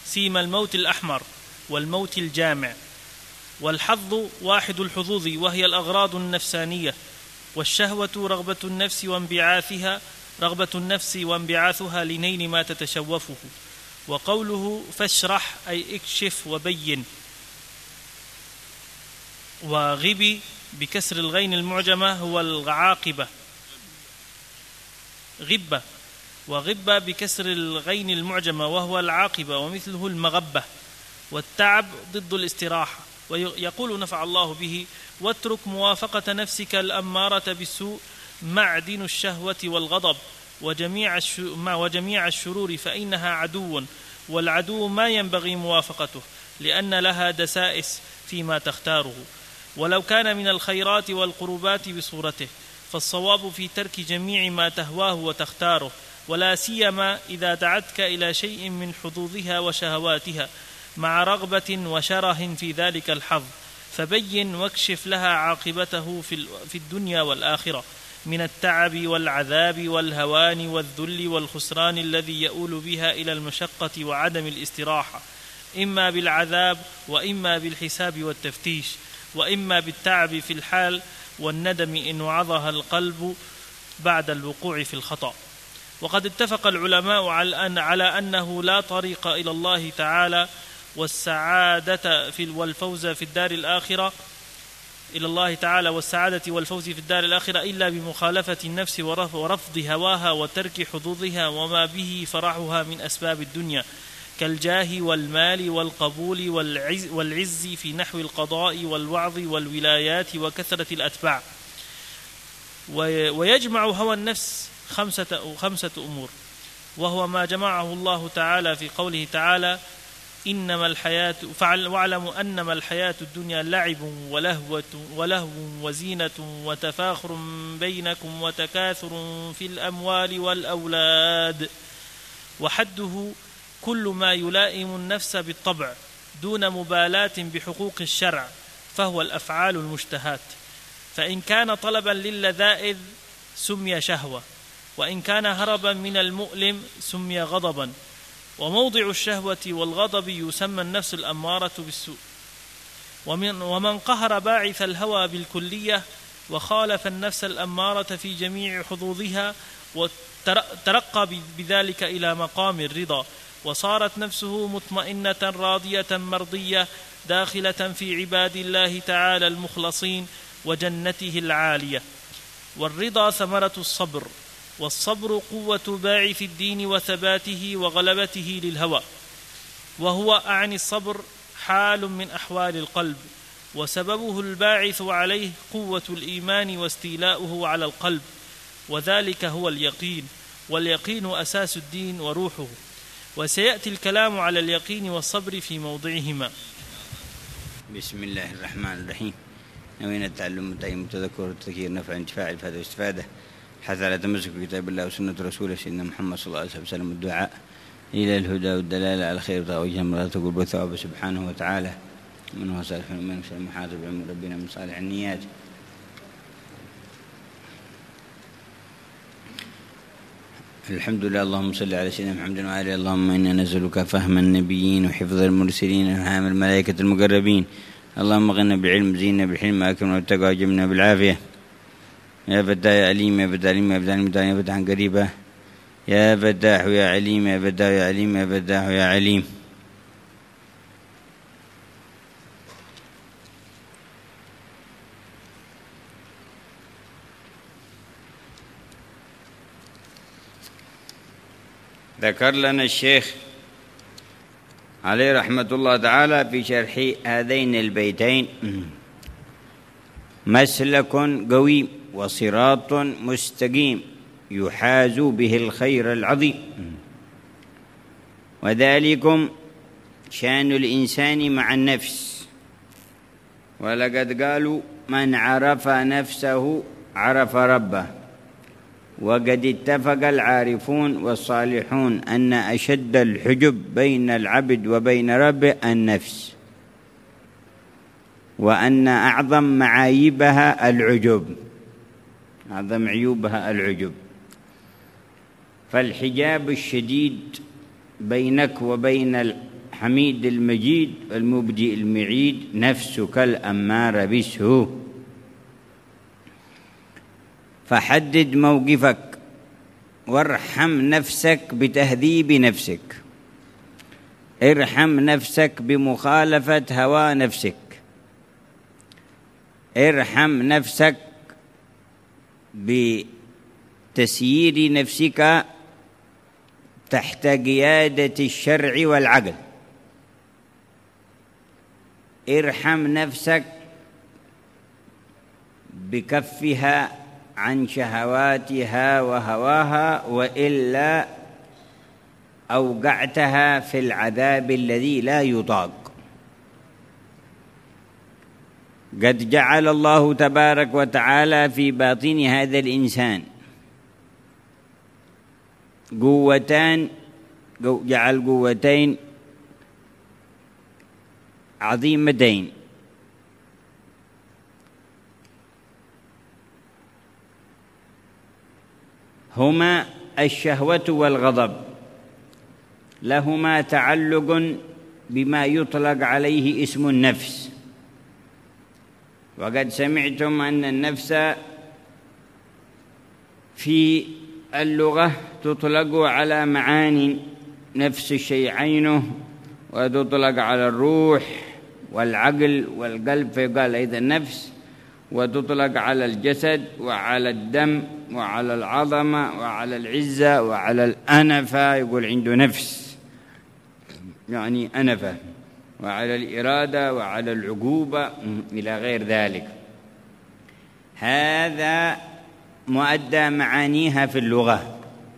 سيم الموت الأحمر والموت الجامع. والحظ واحد الحظوظ وهي الأغراض النفسانية، والشهوة رغبة النفس وانبعاثها لنيل ما تتشوفه. وقوله فاشرح أي اكشف وبين. وغب بكسر الغين المعجمة هو العاقبة، وغب بكسر الغين المعجمة وهو العاقبة، ومثله المغبة. والتعب ضد الاستراحة. ويقول نفع الله به: واترك موافقة نفسك الأمارة بالسوء معدن الشهوة والغضب وجميع الشرور، فإنها عدو، والعدو ما ينبغي موافقته لأن لها دسائس فيما تختاره، ولو كان من الخيرات والقربات بصورته، فالصواب في ترك جميع ما تهواه وتختاره، ولا سيما إذا دعتك إلى شيء من حظوظها وشهواتها مع رغبة وشره في ذلك الحظ، فبين واكشف لها عاقبته في الدنيا والآخرة من التعب والعذاب والهوان والذل والخسران الذي يؤول بها إلى المشقة وعدم الاستراحة، إما بالعذاب وإما بالحساب والتفتيش، وإما بالتعب في الحال والندم إن وعظها القلب بعد الوقوع في الخطأ. وقد اتفق العلماء على أنه لا طريق إلى الله تعالى والسعادة والفوز في الدار الآخرة إلا بمخالفة النفس ورفض هواها وترك حظوظها وما به فرحها من أسباب الدنيا كالجاه والمال والقبول والعز في نحو القضاء والوعظ والولايات وكثرة الأتباع. ويجمع هوى النفس خمسة أمور، وهو ما جمعه الله تعالى في قوله تعالى: واعلموا أنما الحياة الدنيا لعب ولهو وزينة وتفاخر بينكم وتكاثر في الأموال والأولاد. وحده كل ما يلائم النفس بالطبع دون مبالاة بحقوق الشرع، فهو الأفعال المشتهات، فإن كان طلبا للذائذ سمي شهوة، وإن كان هربا من المؤلم سمي غضبا. وموضع الشهوة والغضب يسمى النفس الأمارة بالسوء. ومن قهر باعث الهوى بالكلية وخالف النفس الأمارة في جميع حظوظها وترقى بذلك إلى مقام الرضا، وصارت نفسه مطمئنة راضية مرضية داخلة في عباد الله تعالى المخلصين وجنته العالية. والرضا ثمرة الصبر، والصبر قوة باعث الدين وثباته وغلبته للهوى، وهو أعني الصبر حال من أحوال القلب، وسببه الباعث عليه قوة الإيمان واستيلاؤه على القلب، وذلك هو اليقين، واليقين أساس الدين وروحه. وسيأتي الكلام على اليقين والصبر في موضعهما. بسم الله الرحمن الرحيم. نوينا التعلم والتعليم والتذكر والتذكير نفع انتفاع الفائدة والاستفادة، حث على تمسك بكتاب الله وسنة رسوله سيدنا محمد صلى الله عليه وسلم، الدعاء إلى الهدى والدلالة على الخير وجه مرات قرب الثواب سبحانه وتعالى، من هو صالح من محاطب بعلم ربنا من صالح النيات. الحمد لله. اللهم صل على سيدنا محمد وآله. اللهم إنا نسألك فهم النبيين وحفظ المرسلين وفهم الملائكة المقربين. اللهم غنى بالعلم، زينا بالحلم، أكرمنا بالتقوى، وجمنا بالعافية. يا فتاح يا عليم، يا فتاح عليم، يا فتاح عليم، يا فتاح قريبا، يا فتاح يا عليم، يا فتاح يا عليم، يا فتاح يا عليم. ذكر لنا الشيخ عليه رحمة الله تعالى في شرح هذين البيتين مسلك قويم وصراط مستقيم يحاز به الخير العظيم، وذلكم شأن الإنسان مع النفس. ولقد قالوا من عرف نفسه عرف ربه، وقد اتفق العارفون والصالحون أن أشد الحجب بين العبد وبين ربه النفس، وأن أعظم معايبها العجب، أعظم عيوبها العجب. فالحجاب الشديد بينك وبين الحميد المجيد المبدئ المعيد نفسك الأمارة بالسوء. فحدد موقفك وارحم نفسك بتهذيب نفسك، ارحم نفسك بمخالفة هوى نفسك، ارحم نفسك بتسيير نفسك تحت قيادة الشرع والعقل، ارحم نفسك بكفها عن شهواتها وهواها، وإلا أوقعتها في العذاب الذي لا يطاق. قد جعل الله تبارك وتعالى في باطن هذا الإنسان جعل قوتين عظيمتين، هما الشهوة والغضب، لهما تعلق بما يطلق عليه اسم النفس. وقد سمعتم أن النفس في اللغة تطلق على معاني، نفس الشيء عينه، وتطلق على الروح والعقل والقلب فيقال أيضا نفس، وتطلق على الجسد وعلى الدم وعلى العظمة وعلى العزة وعلى الأنفة، يقول عنده نفس يعني أنفة، وعلى الإرادة وعلى العقوبة إلى غير ذلك. هذا مؤدى معانيها في اللغة.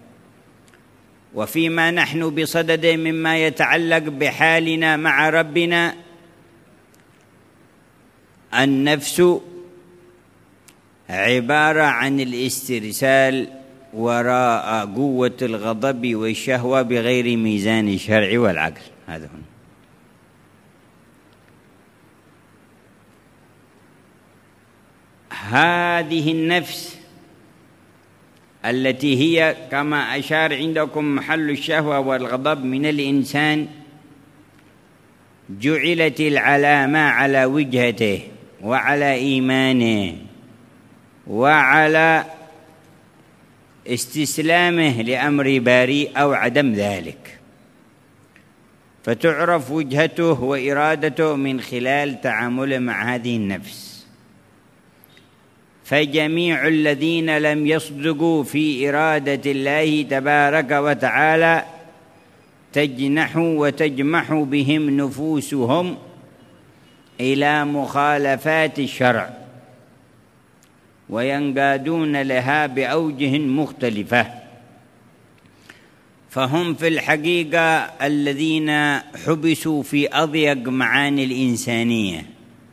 وفيما نحن بصدد مما يتعلق بحالنا مع ربنا، النفس عبارة عن الاسترسال وراء قوة الغضب والشهوة بغير ميزان الشرع والعقل. هذا هو. هذه النفس التي هي كما أشار عندكم محل الشهوة والغضب من الإنسان، جعلت العلامة على وجهته وعلى إيمانه وعلى استسلامه لأمر باري أو عدم ذلك، فتعرف وجهته وإرادته من خلال تعامله مع هذه النفس. فجميع الذين لم يصدقوا في إرادة الله تبارك وتعالى تجنح وتجمح بهم نفوسهم إلى مخالفات الشرع، وينقادون لها بأوجه مختلفة. فهم في الحقيقة الذين حبسوا في أضيق معاني الإنسانية،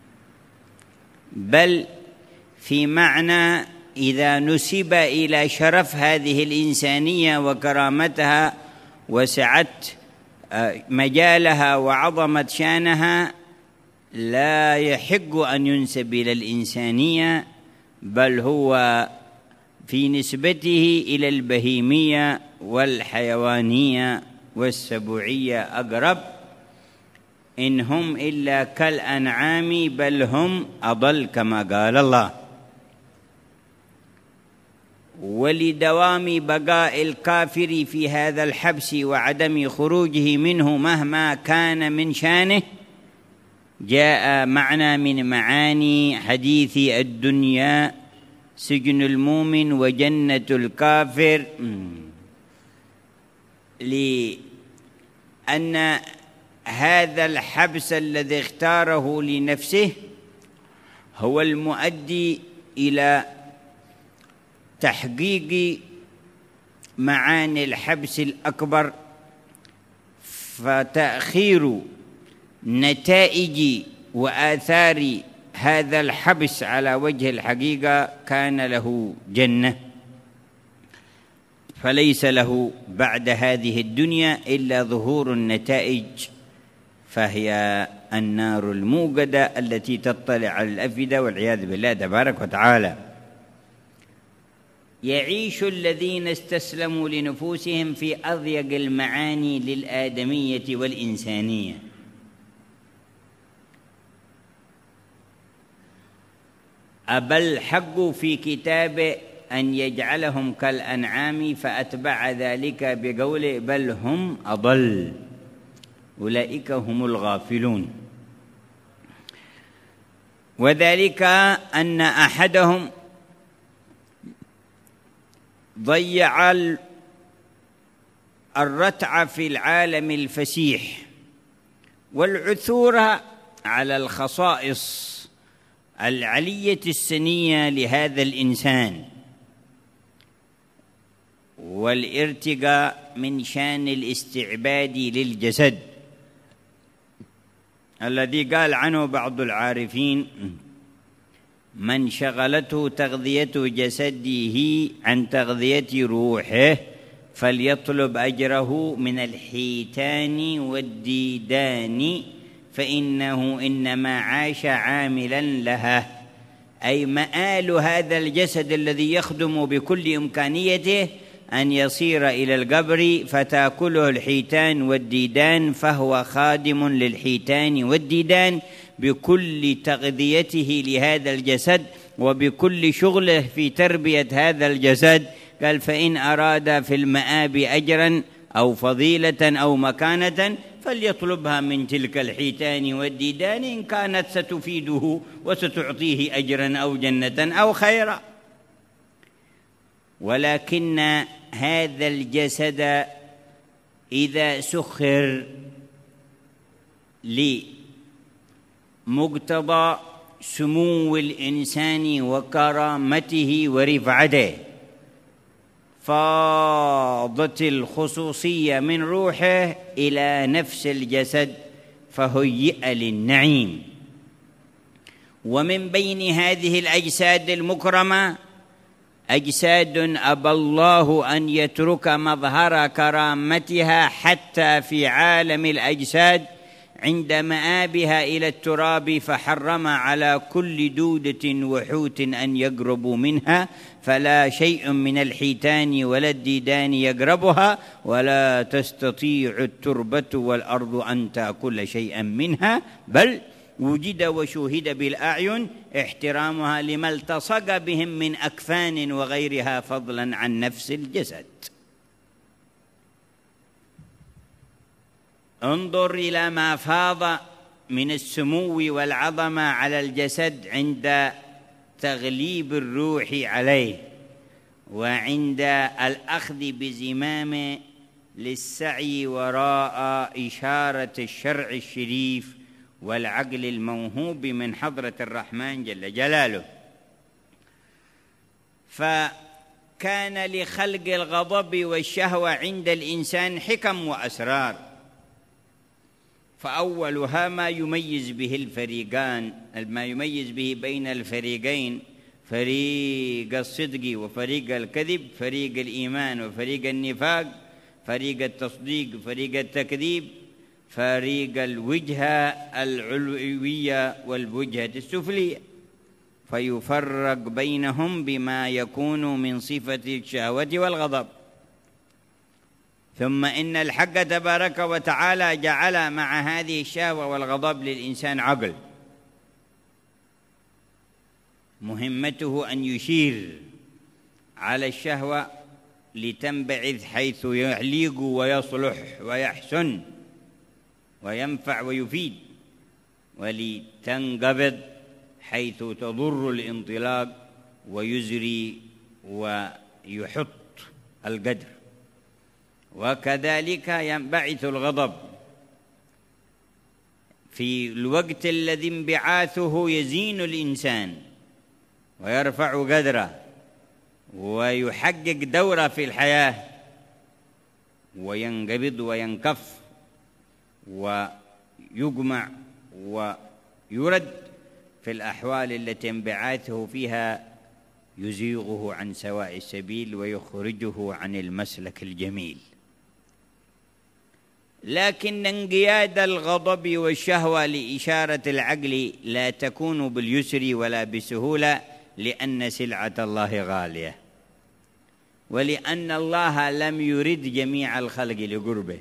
بل في معنى إذا نسب إلى شرف هذه الإنسانية وكرامتها وسعت مجالها وعظمت شانها، لا يحق أن ينسب إلى الإنسانية، بل هو في نسبته إلى البهيمية والحيوانية والسبوعية أقرب، إن هم إلا كالأنعام بل هم أضل كما قال الله. ولدوام بقاء الكافر في هذا الحبس وعدم خروجه منه مهما كان من شانه، جاء معنى من معاني حديث الدنيا سجن المؤمن وجنة الكافر، لأن هذا الحبس الذي اختاره لنفسه هو المؤدي إلى تحقيق معاني الحبس الأكبر، فتأخير نتائج وآثار هذا الحبس على وجه الحقيقة كان له جنة، فليس له بعد هذه الدنيا إلا ظهور النتائج، فهي النار الموقدة التي تطلع على الأفئدة والعياذ بالله تبارك وتعالى. يعيش الذين استسلموا لنفوسهم في أضيق المعاني للآدمية والإنسانية. أبى الحق في كتابه أن يجعلهم كالأنعام فأتبع ذلك بقوله بل هم أضل أولئك هم الغافلون. وذلك أن أحدهم ضيع الرتع في العالم الفسيح والعثور على الخصائص العلية السنية لهذا الإنسان والارتقاء من شان الاستعباد للجسد الذي قال عنه بعض العارفين من شغلته تغذية جسده عن تغذية روحه فليطلب أجره من الحيتان والديدان فإنه إنما عاش عاملا لها، أي مآل هذا الجسد الذي يخدم بكل إمكانيته أن يصير إلى القبر فتأكله الحيتان والديدان، فهو خادم للحيتان والديدان بكل تغذيته لهذا الجسد وبكل شغله في تربية هذا الجسد. قال فإن أراد في المآب أجرا أو فضيلة أو مكانة فليطلبها من تلك الحيتان والديدان إن كانت ستفيده وستعطيه أجرا أو جنة أو خيرا. ولكن هذا الجسد إذا سخر لمقتضى سمو الإنسان وكرامته ورفعته فاضت الخصوصية من روحه إلى نفس الجسد فهيئ للنعيم. ومن بين هذه الأجساد المكرمة أجساد أبى الله أن يترك مظهر كرامتها حتى في عالم الأجساد عند مآبها إلى التراب، فحرم على كل دودة وحوت أن يقربوا منها، فلا شيء من الحيتان ولا الديدان يقربها، ولا تستطيع التربة والأرض أن تأكل شيئا منها، بل وجد وشوهد بالأعين احترامها لما التصق بهم من أكفان وغيرها فضلا عن نفس الجسد. انظر إلى ما فاض من السمو والعظمة على الجسد عند تغليب الروح عليه وعند الأخذ بزمامه للسعي وراء إشارة الشرع الشريف والعقل الموهوب من حضرة الرحمن جل جلاله. فكان لخلق الغضب والشهوة عند الإنسان حكم وأسرار، فأولها ما يميز به الفريقان، ما يميز به بين الفريقين، فريق الصدق وفريق الكذب، فريق الإيمان وفريق النفاق، فريق التصديق وفريق التكذيب، فريق الوجهة العلوية والوجهة السفلية، فيفرق بينهم بما يكون من صفة الشهوة والغضب. ثم إن الحق تبارك وتعالى جعل مع هذه الشهوة والغضب للإنسان عقل مهمته أن يشير على الشهوة لتنبعث حيث يليق ويصلح ويحسن وينفع ويفيد، ولتنقبض حيث تضر الانطلاق ويزري ويحط القدر. وكذلك ينبعث الغضب في الوقت الذي انبعاثه يزين الإنسان ويرفع قدره ويحقق دوره في الحياة، وينقبض وينكف ويجمع ويرد في الأحوال التي انبعاثه فيها يزيغه عن سواء السبيل ويخرجه عن المسلك الجميل. لكن انقياد الغضب والشهوة لإشارة العقل لا تكون باليسر ولا بسهولة، لأن سلعة الله غالية ولأن الله لم يرد جميع الخلق لقربه.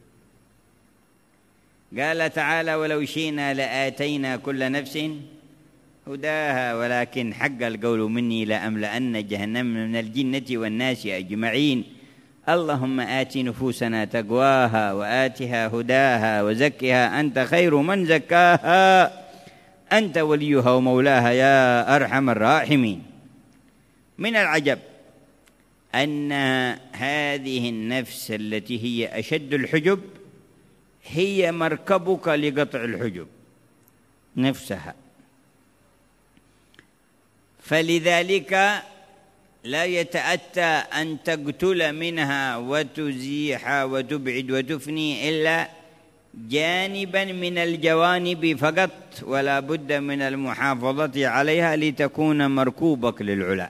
قال تعالى: ولو شئنا لآتينا كل نفس هداها ولكن حق القول مني لأملأن جهنم من الجنة والناس أجمعين. اللهم آت نفوسنا تقواها وآتها هداها وزكها أنت خير من زكاها أنت وليها ومولاها يا أرحم الراحمين. من العجب أن هذه النفس التي هي أشد الحجب هي مركبك لقطع الحجب نفسها، فلذلك لا يتأتى أن تقتل منها وتزيح وتبعد وتفني إلا جانبا من الجوانب فقط، ولا بد من المحافظة عليها لتكون مركوبك للعلا.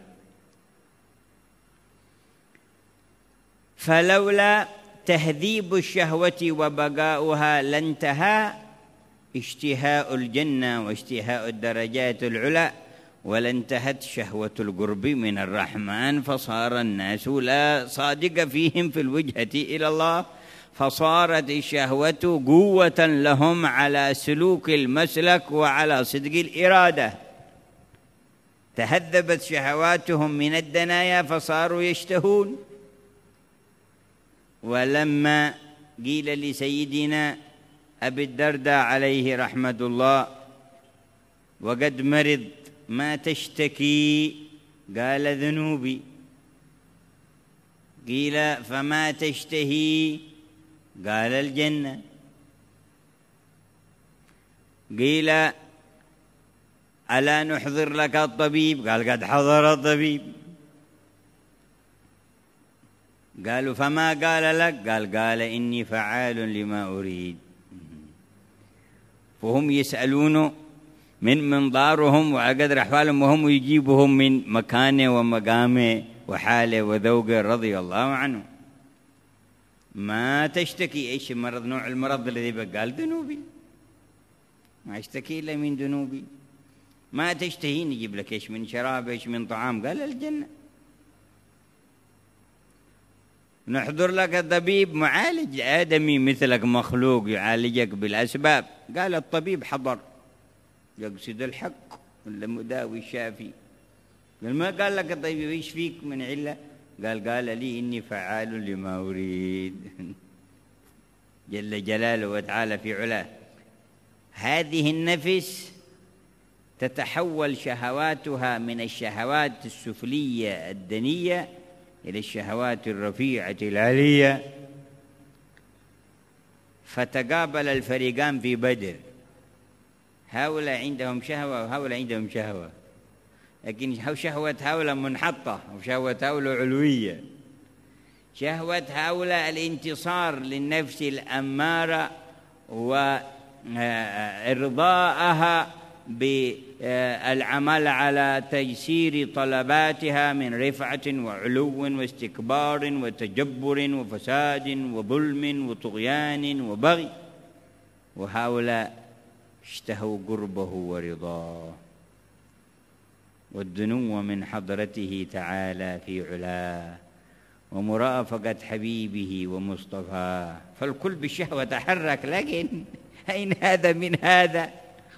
فلولا تهذيب الشهوة وبقاؤها لانتهى اشتهاء الجنة واشتهاء الدرجات العلى، ولانتهت شهوة القرب من الرحمن، فصار الناس لا صادق فيهم في الوجهة إلى الله، فصارت الشهوة قوة لهم على سلوك المسلك وعلى صدق الإرادة. تهذبت شهواتهم من الدنايا فصاروا يشتهون. ولما قيل لسيدنا أبي الدرداء عليه رحمة الله وقد مرض: ما تشتكي؟ قال: ذنوبي. قيل: فما تشتهي؟ قال: الجنة. قيل: ألا نحضر لك الطبيب؟ قال: قد حضر الطبيب. قالوا: فما قال لك؟ قال: إني فعال لما أريد. فهم يسألونه من منظارهم وقدر أحوالهم، وهم يجيبهم من مكانه ومقامه وحاله وذوقه رضي الله عنه. ما تشتكي؟ إيش المرض؟ نوع المرض الذي بقى؟ قال: ذنوبي، ما أشتكي إلا من ذنوبي. ما تشتهي؟ نجيب لك إيش من شراب، إيش من طعام؟ قال: الجنة. نحضر لك الطبيب معالج آدمي مثلك مخلوق يعالجك بالأسباب. قال: الطبيب حضر يقصد الحق ولا مداوي الشافي. قال: ما قال لك الطبيب ايش فيك من علة؟ قال لي: إني فعال لما أريد. جل جلاله وتعالى في علاه. هذه النفس تتحول شهواتها من الشهوات السفلية الدنية إلى الشهوات الرفيعة العالية، فتقابل الفريقان في بدر، هؤلاء عندهم شهوة وهؤلاء عندهم شهوة، لكن شهوة هؤلاء منحطة وشهوة هؤلاء علوية. شهوة هؤلاء الانتصار للنفس الأمارة وإرضاءها بالعمل على تيسير طلباتها من رفعة وعلو واستكبار وتجبر وفساد وظلم وطغيان وبغي، وهؤلاء اشتهوا قربه ورضاه والدنو من حضرته تعالى في علاه ومرافقة حبيبه ومصطفاه، فالكل بالشهوة تحرك. لكن أين هذا من هذا؟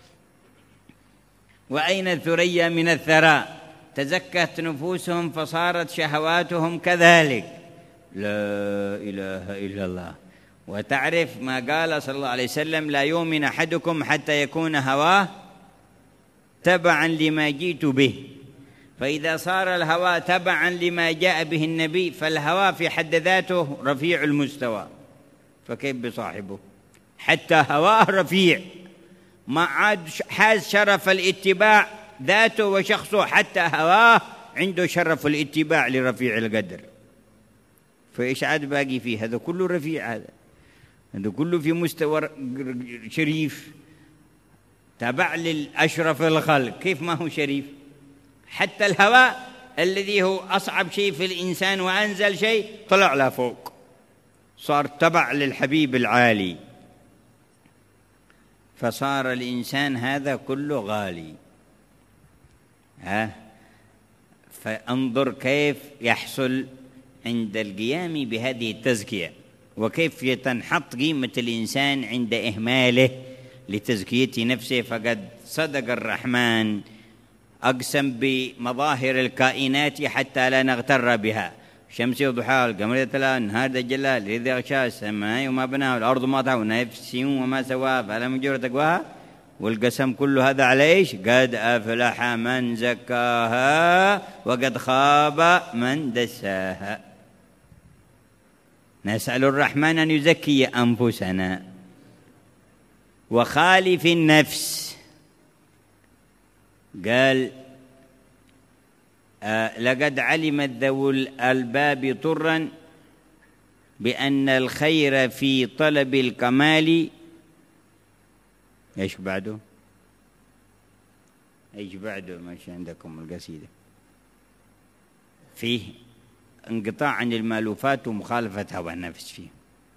وأين الثريا من الثراء؟ تزكت نفوسهم فصارت شهواتهم كذلك. لا إله إلا الله. وتعرف ما قال صلى الله عليه وسلم: لا يؤمن أحدكم حتى يكون هواه تبعا لما جئت به. فإذا صار الهوى تبعا لما جاء به النبي فالهوى في حد ذاته رفيع المستوى، فكيف بصاحبه؟ حتى هواه رفيع، ما عاد حاز شرف الاتباع ذاته وشخصه، حتى هواه عنده شرف الاتباع لرفيع القدر. فإيش عاد باقي فيه؟ هذا كله رفيع، هذا كله في مستوى شريف تبع للأشرف الخلق. كيف ما هو شريف؟ حتى الهواء الذي هو أصعب شيء في الإنسان وأنزل شيء طلع له فوق، صار تبع للحبيب العالي، فصار الإنسان هذا كله غالي. فانظر كيف يحصل عند القيام بهذه التزكية، وكيف تنحط قيمة الإنسان عند إهماله لتزكية نفسه. فقد صدق الرحمن، أقسم بمظاهر الكائنات حتى لا نغتر بها، الشمس وضحاها، القمر تلاها، النهار تجلى، الليل يغشاها، السماء وما بناها، والأرض ما طحاها، ونفس وما سواها، فألم يجر تقواها. والقسم كل هذا على إيش؟ قد أفلح من زكاها وقد خاب من دساها. نسأل الرحمن أن يزكي أنفسنا. وخالف النفس، قال لقد علمت ذو الألباب طرا بأن الخير في طلب الكمال. ايش بعده؟ ايش بعده؟ ماشي عندكم القصيدة. فيه انقطاع عن المألوفات ومخالفة هوى النفس فيه،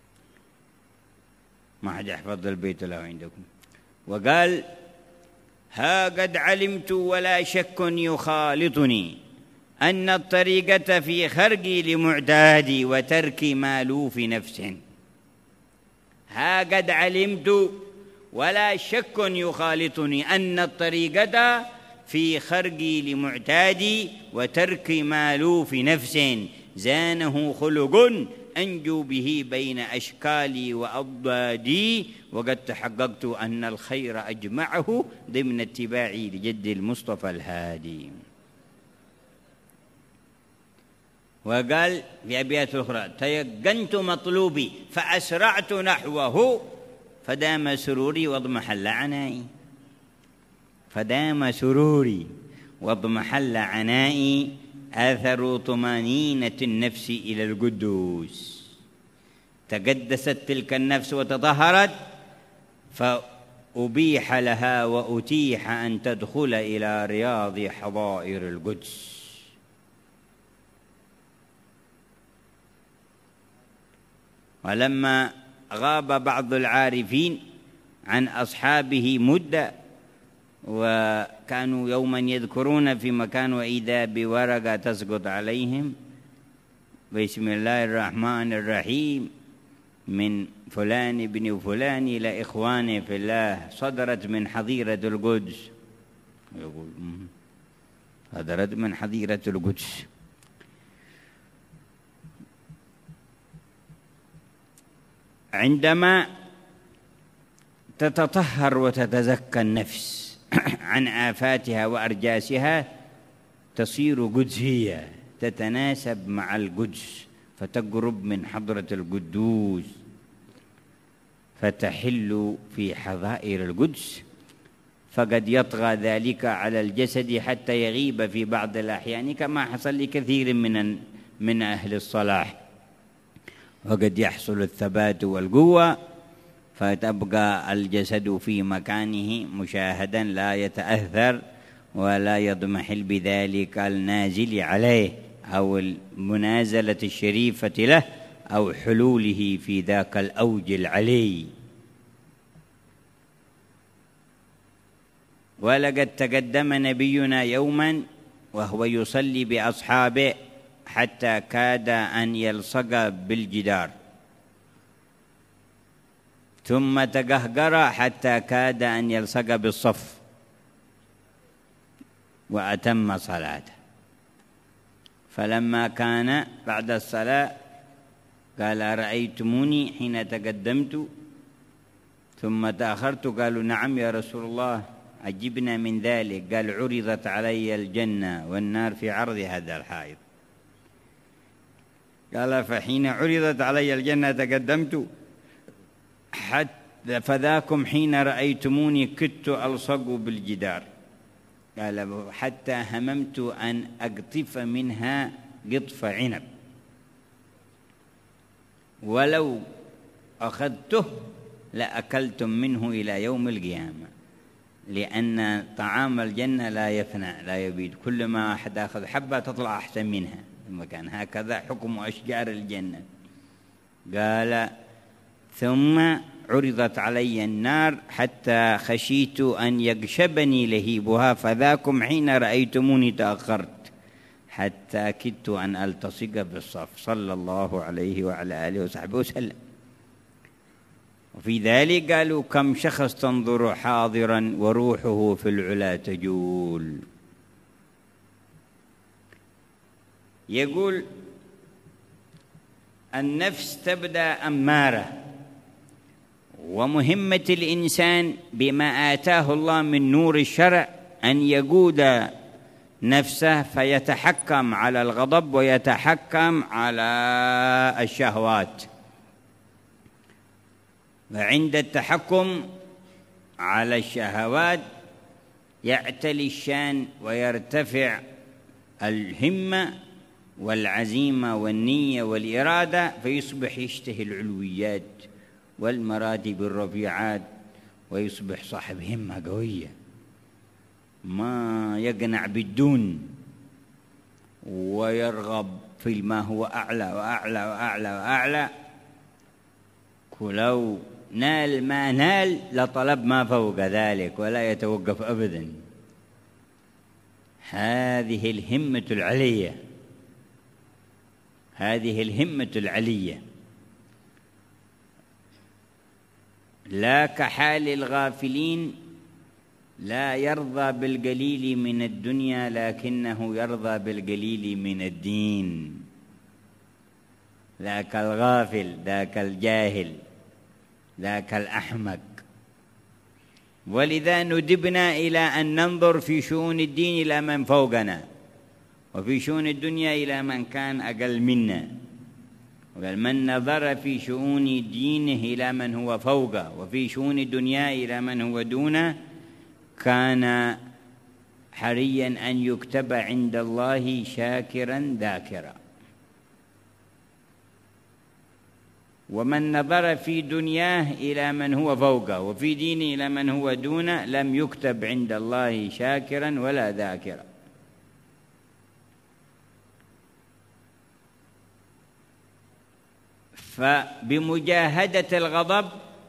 ما حد يحفظ البيت له عندكم. وقال ها قد علمت ولا شك يخالطني أن الطريقة في خرقي لمعتادي وترك مالوف نفس. ها قد علمت ولا شك يخالطني أن الطريقة في خرقي لمعتادي وترك مالوف نفس. زانه خلق أنجو به بين أشكالي وأضدادي، وقد تحققت أن الخير أجمعه ضمن اتباعي لجد المصطفى الهادي. وقال في أبيات أخرى تيقنت مطلوبي فأسرعت نحوه فدام سروري واضمحل عنائي. فدام سروري واضمحل عنائي آثر طمانينة النفس إلى القدوس. تقدست تلك النفس وتطهرت فأبيح لها وأتيح أن تدخل إلى رياض حظائر القدس. ولما غاب بعض العارفين عن أصحابه مدة وكانوا يوما يذكرون في مكان وإذا بورقة تسقط عليهم بسم الله الرحمن الرحيم من فلان ابن فلان إلى إخوانه في الله، صدرت من حظيرة القدس. يقول صدرت من حظيرة القدس. عندما تتطهر وتتزكى النفس عن آفاتها وأرجاسها تصير قدسية، تتناسب مع القدس، فتقرب من حضرة القدوس، فتحل في حظائر القدس. فقد يطغى ذلك على الجسد حتى يغيب في بعض الأحيان كما حصل لكثير من أهل الصلاح. وقد يحصل الثبات والقوة فتبقى الجسد في مكانه مشاهدا لا يتأثر ولا يضمحل بذلك النازل عليه أو المنازلة الشريفة له أو حلوله في ذاك الأوج العلي. ولقد تقدم نبينا يوما وهو يصلي بأصحابه حتى كاد أن يلصق بالجدار، ثم تقهقر حتى كاد أن يلصق بالصف وأتم صلاته. فلما كان بعد الصلاة قال أرأيتموني حين تقدمت ثم تأخرت؟ قالوا نعم يا رسول الله، عجبنا من ذلك. قال عرضت علي الجنة والنار في عرض هذا الحائط. قال فحين عرضت علي الجنة تقدمت حتى فذاكم حين رأيتموني كدت ألصق بالجدار. قال حتى هممت أن أقطف منها قطف عنب، ولو أخذته لأكلتم منه إلى يوم القيامة، لأن طعام الجنة لا يفنى لا يبيد، كل ما أحد أخذ حبة تطلع أحسن منها المكان. هكذا حكم أشجار الجنة. قال ثم عرضت علي النار حتى خشيت أن يقشبني لهيبها، فذاكم حين رأيتموني تأخرت حتى كدت أن ألتصق بالصف صلى الله عليه وعلى آله وصحبه وسلم. وفي ذلك قالوا: كم شخص تنظر حاضرا وروحه في العلا تجول. يقول: النفس تبدأ أمارة، ومهمة الإنسان بما آتاه الله من نور الشرع أن يقود نفسه فيتحكم على الغضب ويتحكم على الشهوات. فعند التحكم على الشهوات يعتلي الشان ويرتفع الهمة والعزيمة والنية والإرادة، فيصبح يشتهي العلويات والمراتب الرفيعات، ويصبح صاحب همة قوية ما يقنع بالدون، ويرغب في ما هو أعلى وأعلى وأعلى وأعلى. ولو نال ما نال لطلب ما فوق ذلك ولا يتوقف أبدا. هذه الهمة العلية، هذه الهمة العلية، لا كحال الغافلين لا يرضى بالقليل من الدنيا لكنه يرضى بالقليل من الدين. ذاك الغافل، ذاك الجاهل، ذاك الأحمق. ولذا ندبنا إلى أن ننظر في شؤون الدين إلى من فوقنا، وفي شؤون الدنيا إلى من كان أقل منا. وقال: من نظر في شؤون دينه إلى من هو فوقه، وفي شؤون الدنيا إلى من هو دونه، كان حريا أن يكتب عند الله شاكرا ذاكرا. ومن نظر في دنياه إلى من هو فوقه وفي دينه إلى من هو دونه لم يكتب عند الله شاكرا ولا ذاكرا. فبمجاهدة الغضب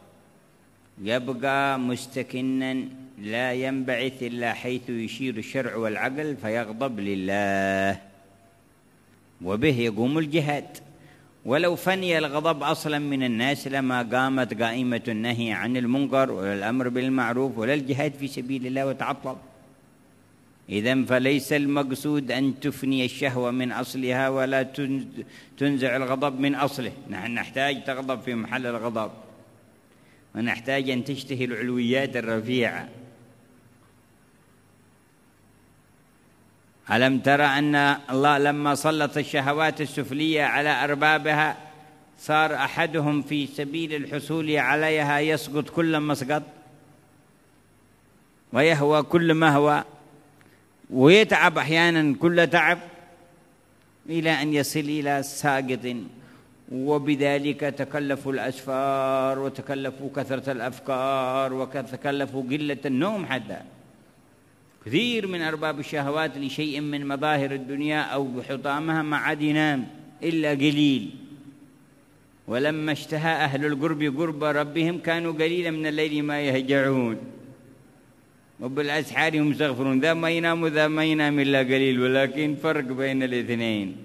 يبقى مستكنا لا ينبعث إلا حيث يشير الشرع والعقل فيغضب لله، وبه يقوم الجهاد. ولو فني الغضب أصلا من الناس لما قامت قائمة النهي عن المنكر ولا الأمر بالمعروف ولا الجهاد في سبيل الله وتعطل. إذن فليس المقصود أن تفني الشهوة من أصلها ولا تنزع الغضب من أصله. نحن نحتاج تغضب في محل الغضب، ونحتاج أن تشتهي العلويات الرفيعة. ألم ترى أن الله لما سلط الشهوات السفلية على أربابها صار أحدهم في سبيل الحصول عليها يسقط كل مسقط، ويهوى كل مهوى، ويتعب أحيانا كل تعب، إلى أن يصل إلى ساقط. وبذلك تكلفوا الأسفار، وتكلفوا كثرة الأفكار، وتكلفوا قلة النوم. حتى كثير من أرباب الشهوات لشيء من مظاهر الدنيا أو بحطامها ما عاد ينام إلا قليل. ولما اشتهى أهل القرب قرب ربهم كانوا قليلا من الليل ما يهجعون، وبالأسحار هم يستغفرون. ذا ما ينام وذا ما ينام إلا قليل، ولكن فرق بين الاثنين.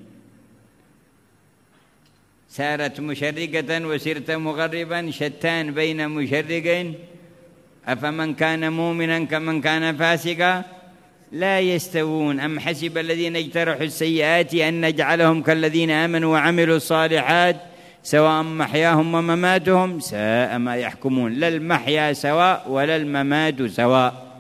سارت مشرقة وسرت مغربا، شتان بين مشرق، أفمن كان مؤمنا كمن كان فاسقا لا يستوون. أم حسب الذين اجترحوا السيئات أن نجعلهم كالذين آمنوا وعملوا الصالحات سواء محياهم ومماتهم ساء ما يحكمون. لا المحيا سواء ولا الممات سواء.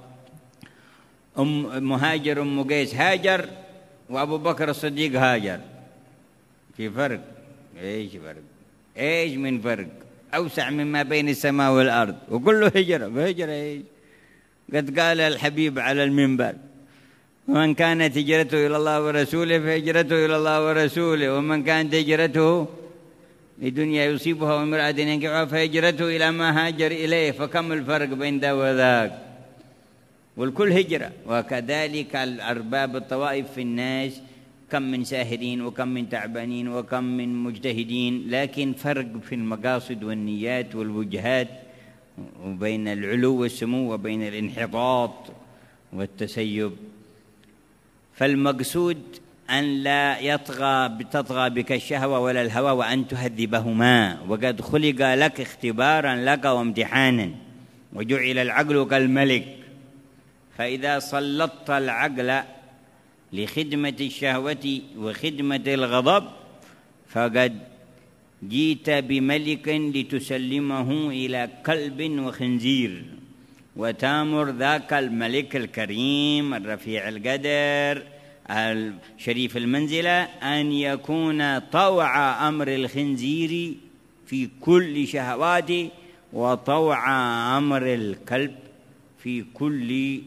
مهاجر أم قيس هاجر، وأبو بكر الصديق هاجر. في فرق. إيش فرق؟ إيش من فرق؟ أوسع مما بين السماء والأرض، وكله هجرة. هجرة إيش؟ قد قال الحبيب على المنبر: ومن كانت هجرته إلى الله ورسوله فهجرته إلى الله ورسوله، ومن كانت هجرته لدنيا يصيبها وامرأة ينكحها فهجرته إلى ما هاجر إليه. فكم الفرق بين ذا وذاك؟ والكل هجرة. وكذلك الأرباب الطوائف في الناس، كم من ساهرين وكم من تعبانين وكم من مجتهدين، لكن فرق في المقاصد والنيات والوجهات، وبين العلو والسمو وبين الانحطاط والتسيب. فالمقصود أن لا تطغى بك الشهوة ولا الهوى وأن تهذبهما، وقد خلق لك اختبارا لك وامتحانا، وجعل العقل كالملك، فإذا سلطت العقل لخدمة الشهوة وخدمة الغضب فقد جيت بملك لتسلمه إلى كلب وخنزير، وتامر ذاك الملك الكريم الرفيع القدر الشريف المنزلة أن يكون طوع أمر الخنزير في كل شهواته، وطوع أمر الكلب في كل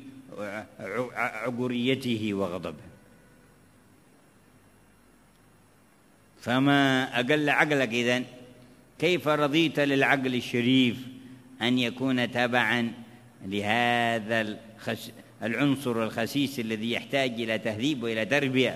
عقريته وغضبه. فما أقل عقلك إذن، كيف رضيت للعقل الشريف أن يكون تبعا لهذا العنصر الخسيس الذي يحتاج إلى تهذيب وإلى تربية؟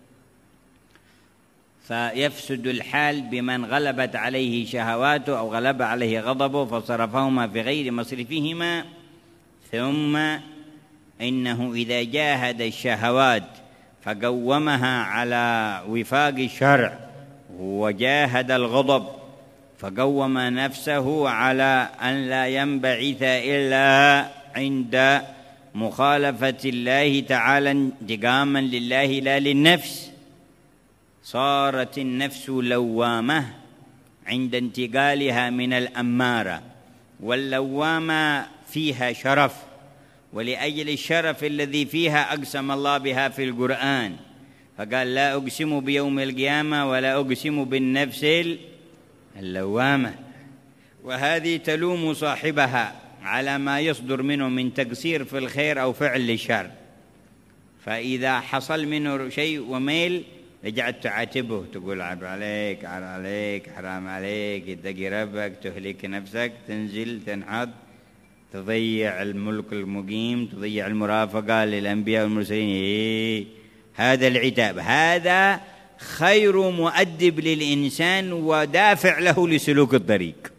فيفسد الحال بمن غلبت عليه شهواته أو غلب عليه غضبه فصرفهما في غير مصرفهما. ثم إنه إذا جاهد الشهوات فقومها على وفاق الشرع، وجاهد الغضب فقوم نفسه على أن لا ينبعث إلا عند مخالفة الله تعالى انتقاما لله لا للنفس، صارت النفس لوامة عند انتقالها من الأمارة، واللوامة فيها شرف، ولأجل الشرف الذي فيها أقسم الله بها في القرآن، فقال لا أقسم بيوم القيامة ولا أقسم بالنفس اللوامة. وهذه تلوم صاحبها على ما يصدر منه من تقصير في الخير أو فعل للشر، فإذا حصل منه شيء وميل رجعت تعاتبه، تقول عيب عليك، عار عليك، حرام عليك، اتقي ربك، تهلك نفسك، تنزل تنحط، تضيع الملك المقيم، تضيع المرافقة للأنبياء والمرسلين. هذا العتاب، هذا خير مؤدب للإنسان ودافع له لسلوك الطريق.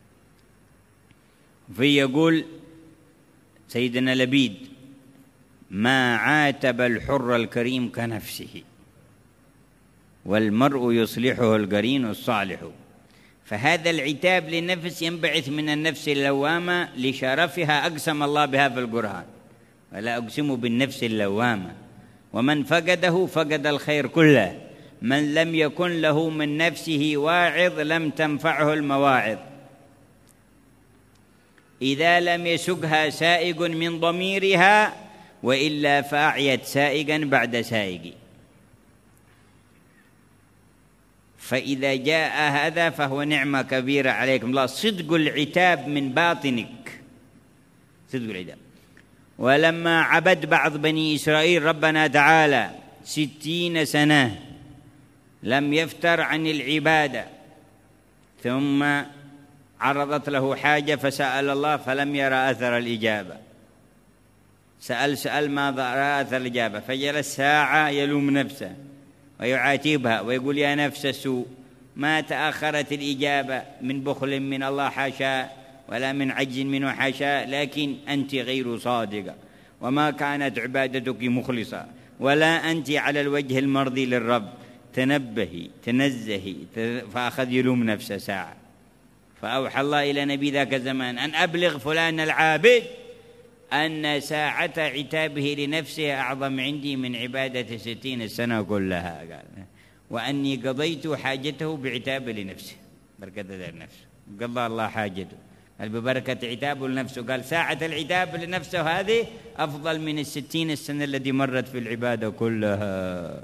فيقول سيدنا لبيد: ما عاتب الحر الكريم كنفسه، والمرء يصلحه القرين الصالح. فهذا العتاب للنفس ينبعث من النفس اللوامة لشرفها أقسم الله بها في القرآن: ولا أقسم بالنفس اللوامة. ومن فقده فقد الخير كله، من لم يكن له من نفسه واعظ لم تنفعه المواعظ، إذا لم يسقها سائق من ضميرها، وإلا فأعيت سائقا بعد سائق. فإذا جاء هذا فهو نعمة كبيرة عليكم الله، صدق العتاب من باطنك، صدق العتاب. ولما عبد بعض بني إسرائيل ربنا تعالى 60 سنة لم يفتر عن العبادة، ثم عرضت له حاجة فسأل الله فلم يرى أثر الإجابة، سأل ما رأى أثر الإجابة، فجلس ساعة يلوم نفسه ويعاتبها ويقول: يا نفس السوء، ما تأخرت الإجابة من بخل من الله حاشا، ولا من عجز منه حاشا، لكن أنت غير صادقة، وما كانت عبادتك مخلصة، ولا أنت على الوجه المرضي للرب، تنبهي تنزهي. فأخذ يلوم نفسه ساعة، فأوحى الله إلى نبي ذاك الزمان أن أبلغ فلان العابد أن ساعة عتابه لنفسه أعظم عندي من عبادة 60 سنة كلها، قال، وأني قضيت حاجته بعتابه لنفسه، بركة ذا النفس قضى الله حاجته، قال ببركة عتابه لنفسه، قال ساعة العتاب لنفسه هذه أفضل من 60 سنة التي مرت في العبادة كلها.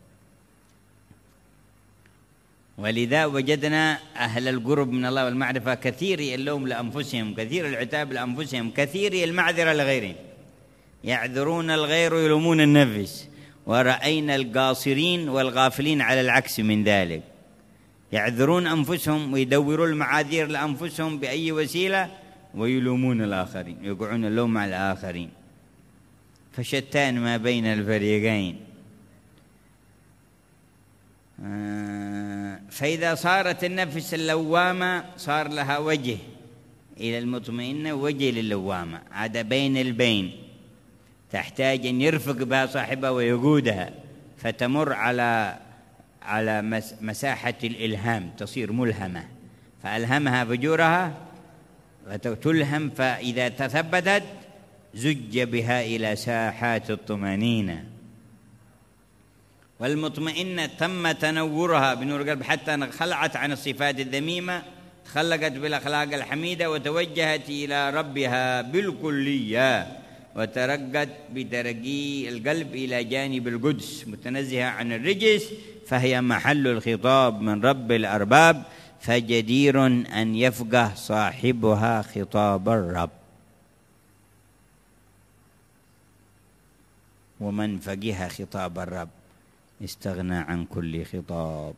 ولذا وجدنا أهل القرب من الله والمعرفة كثيري اللوم لأنفسهم، كثير العتاب لأنفسهم، كثيري المعذرة لغيرهم، يعذرون الغير ويلومون النفس. ورأينا القاصرين والغافلين على العكس من ذلك، يعذرون أنفسهم ويدورون المعاذير لأنفسهم بأي وسيلة، ويلومون الآخرين، يقعون اللوم على الآخرين. فشتان ما بين الفريقين. فإذا صارت النفس اللوامة صار لها وجه إلى المطمئنة، وجه للوامة، عاد بين البين، تحتاج أن يرفق بها صاحبها ويقودها. فتمر على مساحة الإلهام، تصير ملهمة، فألهمها فجورها وتلهم، فإذا تثبتت زج بها إلى ساحات الطمأنينة. والمطمئنة تم تنورها بنور القلب حتى خلعت عن الصفات الذميمة، تخلقت بالأخلاق الحميدة، وتوجهت إلى ربها بالكلية، وترقت بترقي القلب إلى جانب القدس متنزهة عن الرجس، فهي محل الخطاب من رب الأرباب، فجدير أن يفقه صاحبها خطاب الرب. ومن فقه خطاب الرب استغنى عن كل خطاب،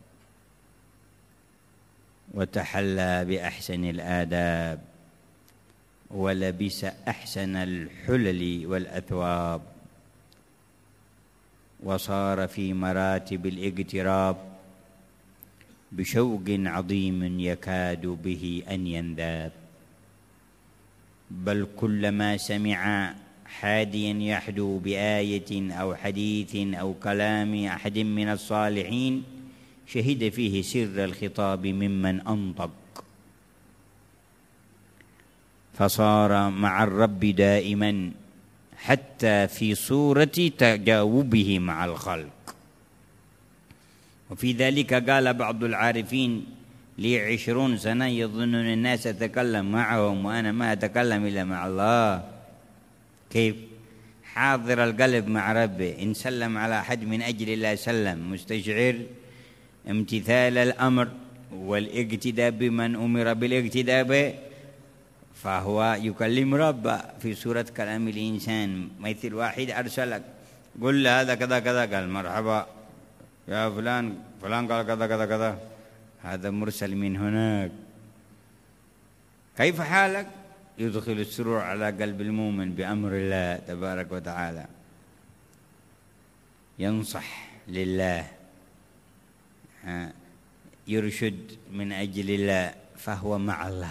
وتحلى بأحسن الآداب، ولبس أحسن الحلل والأثواب، وصار في مراتب الاقتراب بشوق عظيم يكاد به أن ينذاب. بل كلما سمع حاديا يحدو بآية أو حديث أو كلام أحد من الصالحين شهد فيه سر الخطاب ممن أنطق، فصار مع الرب دائما حتى في صورة تجاوبه مع الخلق. وفي ذلك قال بعض العارفين: لي 20 سنة يظنون الناس أتكلم معهم وأنا ما أتكلم إلا مع الله. كيف؟ حاضر القلب مع ربه، إن سلم على أحد من أجل الله سلم، مستشعر امتثال الأمر والاقتداء بمن أمر بالاقتداء به، فهو يكلم ربه في صورة كلام الإنسان. مثل واحد أرسلك قل له هذا كذا كذا، قال مرحبا يا فلان، فلان قال كذا كذا كذا، هذا مرسل من هناك. كيف حالك؟ يدخل السرور على قلب المؤمن بأمر الله تبارك وتعالى، ينصح لله، يرشد من أجل الله، فهو مع الله،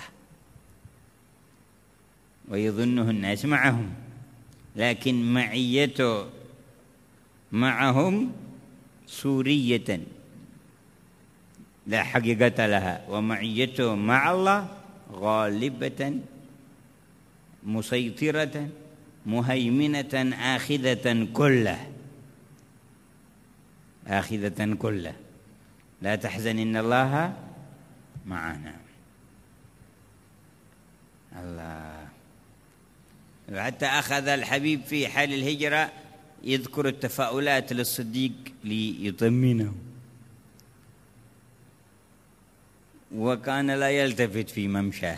ويظنه الناس معهم، لكن معيته معهم صورية لا حقيقة لها، ومعيته مع الله غالبة مسيطرة مهيمنة آخذة كله، آخذة كله. لا تحزن إن الله معنا. الله. حتى أخذ الحبيب في حال الهجرة يذكر التفاؤلات للصديق ليطمنه، وكان لا يلتفت في ممشاه.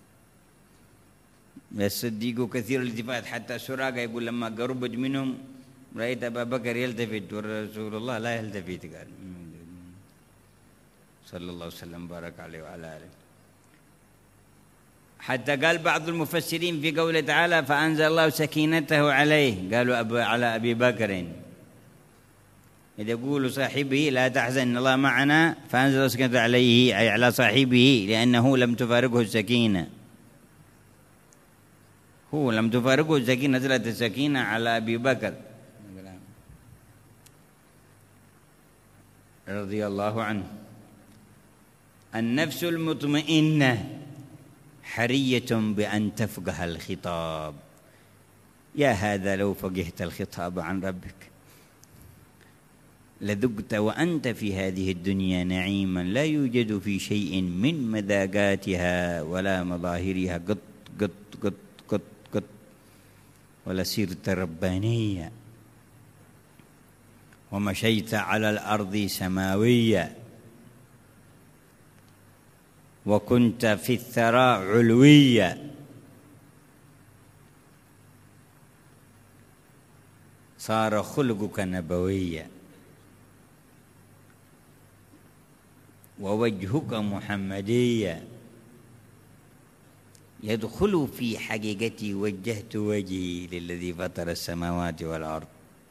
الصديق كثير الالتفات، حتى سراقة يقول لما قربت منهم رأيت أبا بكر يلتفت ورسول الله لا يلتفت، قال صلى الله وسلم بارك عليه وعلى آله. حتى قال بعض المفسرين في قوله تعالى: فأنزل الله سكينته عليه، قالوا على أبي بكر. إذا يقول صاحبه لا تحزن إن الله معنا، فأنزل سكينته عليه أي على صاحبه، لأنه لم تفارقه السكينة، هو لم تفارقه السكينة، نزلت السكينة على أبي بكر رضي الله عنه. النفس المطمئنة حرية بأن تفقه الخطاب. يا هذا لو فقهت الخطاب عن ربك لذقت وأنت في هذه الدنيا نعيما لا يوجد في شيء من مذاقاتها ولا مظاهرها قط قط قط قط قط، ولسرت ربانيا ومشيت على الأرض سماوية، وكنت في الثراء علوية، صار خلقك نبويا، ووجهك محمديا. يدخل في حقيقتي وجهت وجهي للذي فطر السماوات والأرض.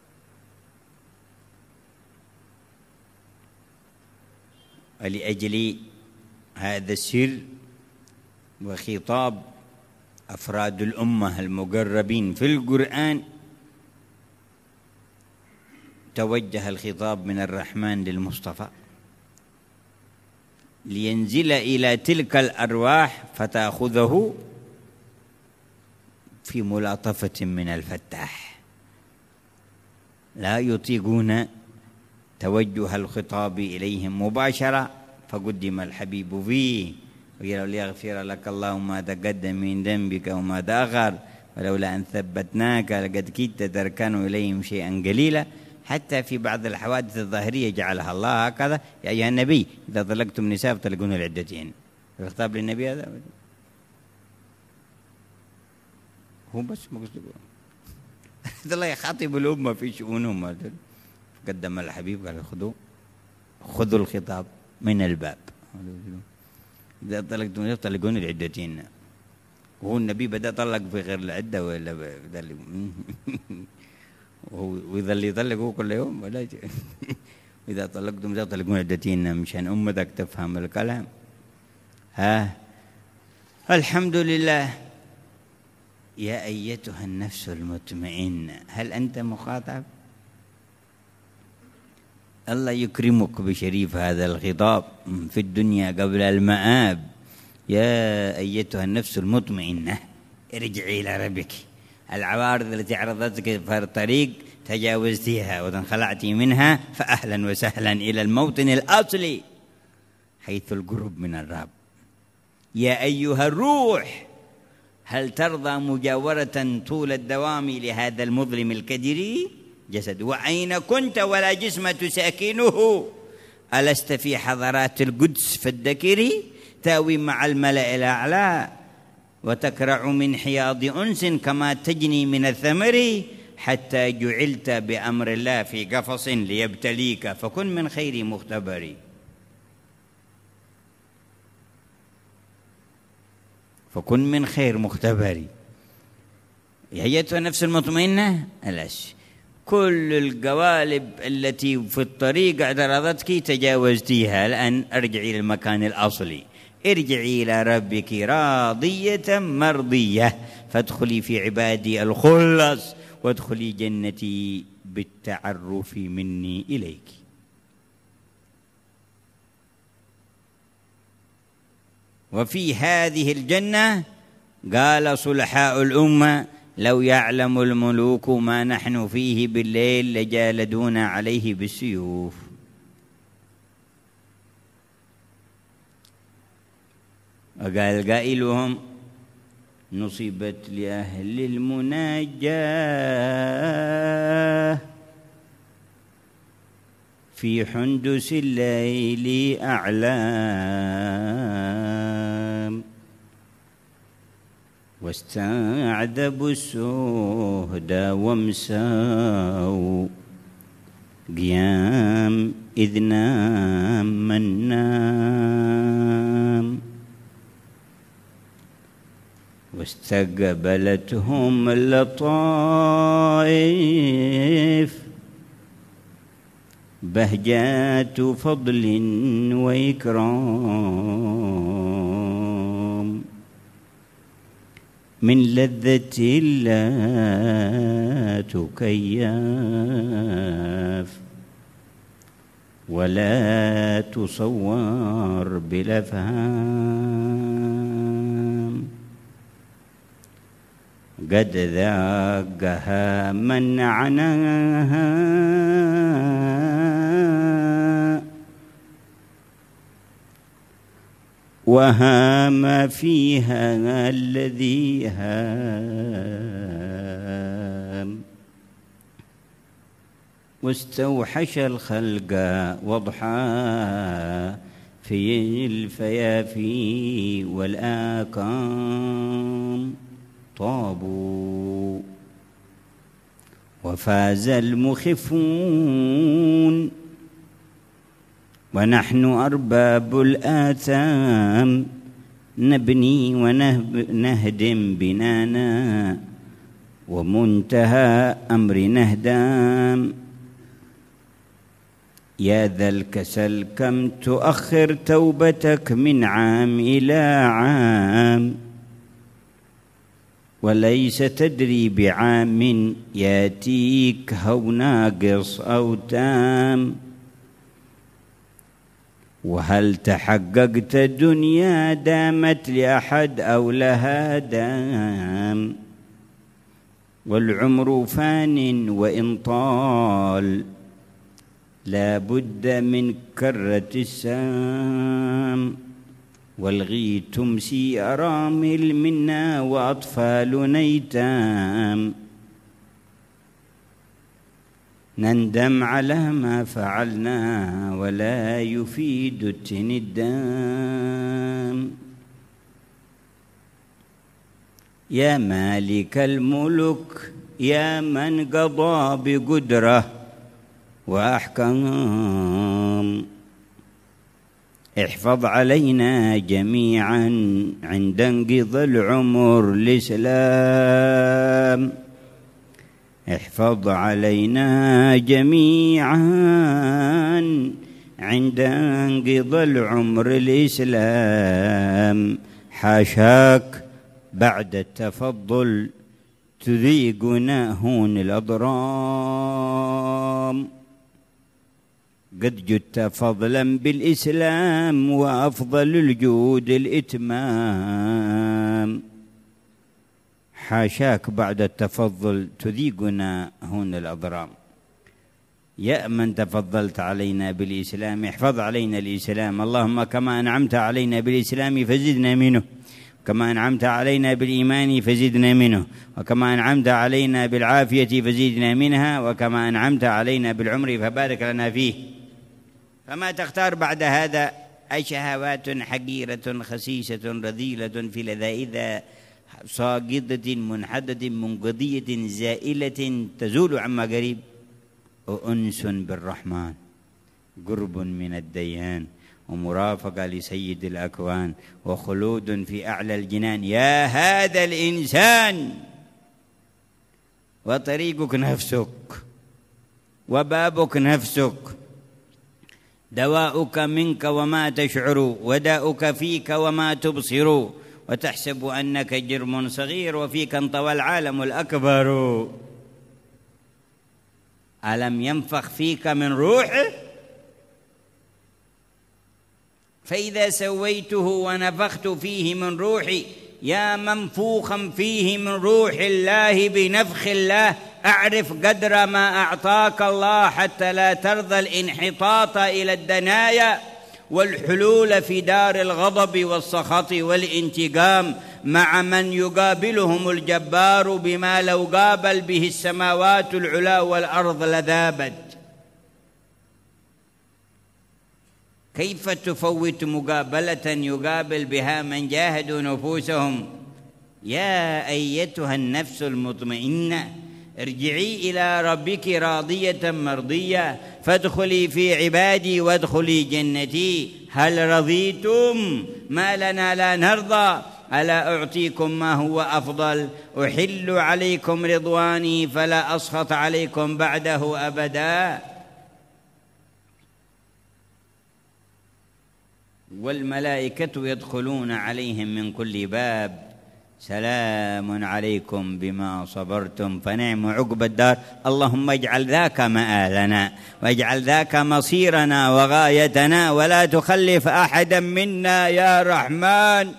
ولأجل هذا السر وخطاب أفراد الأمة المقربين في القرآن توجه الخطاب من الرحمن للمصطفى لينزل إلى تلك الأرواح فتأخذه في ملاطفة من الفتاح، لا يطيقون توجه الخطاب إليهم مباشرة، فقدم الحبيب فيه وقال ليغفر لك الله ما تقدم من ذنبك وما تأخر ولولا أن ثبتناك لقد كدت تركن إليهم شيئا قليلا. حتى في بعض الحوادث الظاهرية جعلها الله هكذا: يا أيها النبي إذا طلقتم نساء فطلقوهن لعدتهن. الخطاب للنبي هذا هو بس مقصود الله يخاطب الأمة في شؤونهم. قدم الحبيب قال خذوا الخطاب من الباب، إذا طلقتم نساء فطلقوهن لعدتهن. وهو النبي بدأ طلق في غير العدة ولا وإذا اللي يطلقوه كل يوم ولا إذا طلقتم نساء فطلقوهن لعدتهن مشان أمتك تفهم الكلام. الحمد لله. يا أيتها النفس المطمئنة، هل أنت مخاطب؟ الله يكرمك بشريف هذا الخطاب في الدنيا قبل المآب. يا أيتها النفس المطمئنة ارجعي إلى ربك. العوارض التي عرضتك في الطريق تجاوزتيها وانخلعت منها، فأهلا وسهلا إلى الموطن الأصلي حيث القرب من الرب. يا أيها الروح، هل ترضى مجاورة طول الدوام لهذا المظلم الكدري جسد؟ وأين كنت ولا جسم تساكنه؟ ألست في حضرات القدس فالذكري تاوي مع الملأ الأعلى وتكرع من حياض أنس كما تجني من الثمر، حتى جعلت بأمر الله في قفص ليبتليك فكن من خير مختبر. فكن من خير مختبر. يا أيتها النفس المطمئنة، كل القوالب التي في الطريق اعترضتك تجاوزتيها، الآن ارجعي للمكان الأصلي، ارجعي إلى ربك راضية مرضية، فادخلي في عبادي الخلص وادخلي جنتي بالتعرف مني إليك. وفي هذه الجنة قال صلحاء الأمة: لو يعلم الملوك ما نحن فيه بالليل لجالدونا عليه بالسيوف. وقال قائلهم: نصبت لأهل المناجاة في حندس الليل أعلام، واستعذبوا السهدى وامسوا قيام إذ نام من نام، واستقبلتهم اللطائف بهجات فضل وإكرام، من لذة لا تكيف ولا تصور بالأفهام، قد ذاقها من عناها وهام فيها الذي هام، واستوحش الخلق وضحى في الفيافي والآكام، طابوا وفاز المخفون ونحن أرباب الآثام، نبني ونهدم بنانا ومنتهى أمرنا هدام، يا ذا الكسل كم تؤخر توبتك من عام إلى عام، وليس تدري بعام ياتيك هو ناقص أو تام، وهل تحققت دنيا دامت لأحد أو لها دام، والعمر فان وإن طال لا بد من كرة السام، والغي تمسي أرامل منا وأطفال نيتام، نندم على ما فعلنا ولا يفيد التندام. يا مالك الملك يا من قضى بقدرة وأحكام، احفظ علينا جميعا عند انقضاء العمر الإسلام، احفظ علينا جميعا عند انقضاء العمر الإسلام. حاشاك بعد التفضل تذيقنا هون الأضرام، قد جدت فضلا بالإسلام وأفضل الجود الإتمام. حاشاك بعد التفضل تذيقنا هون الأضرام. يا من تفضلت علينا بالإسلام احفظ علينا الإسلام، اللهم كما أنعمت علينا بالإسلام فزدنا منه، كما أنعمت علينا بالإيمان فزدنا منه، وكما أنعمت علينا بالعافية فزدنا منها، وكما أنعمت علينا بالعمر فبارك لنا فيه. فما تختار بعد هذا؟ أي شهوات حقيرة خسيسة رذيلة في لذائذ ساقطة منحدة منقضية زائلة تزول عما قريب، وأنس بالرحمن قرب من الديان، ومرافقة لسيد الأكوان، وخلود في أعلى الجنان. يا هذا الإنسان وطريقك نفسك وبابك نفسك، دواؤك منك وما تشعر، وداؤك فيك وما تبصر، وتحسب أنك جرم صغير وفيك انطوى العالم الأكبر. ألم ينفخ فيك من روحه؟ فإذا سويته ونفخت فيه من روحي، يا منفوخا فيه من روح الله بنفخ الله، أعرف قدر ما أعطاك الله حتى لا ترضى الانحطاط إلى الدنايا والحلول في دار الغضب والسخط والانتقام مع من يقابلهم الجبار بما لو قابل به السماوات العلا والأرض لذابت. كيف تفوت مقابلة يقابل بها من جاهدوا نفوسهم؟ يا أيتها النفس المطمئنة ارجعي إلى ربك راضية مرضية، فادخلي في عبادي وادخلي جنتي. هل رضيتم؟ ما لنا لا نرضى؟ ألا أعطيكم ما هو أفضل؟ أحل عليكم رضواني فلا أسخط عليكم بعده أبدا. والملائكة يدخلون عليهم من كل باب، سلام عليكم بما صبرتم فنعم عقبى الدار. اللهم اجعل ذاك مآلنا، واجعل ذاك مصيرنا وغايتنا، ولا تخلف أحدا منا يا رحمن.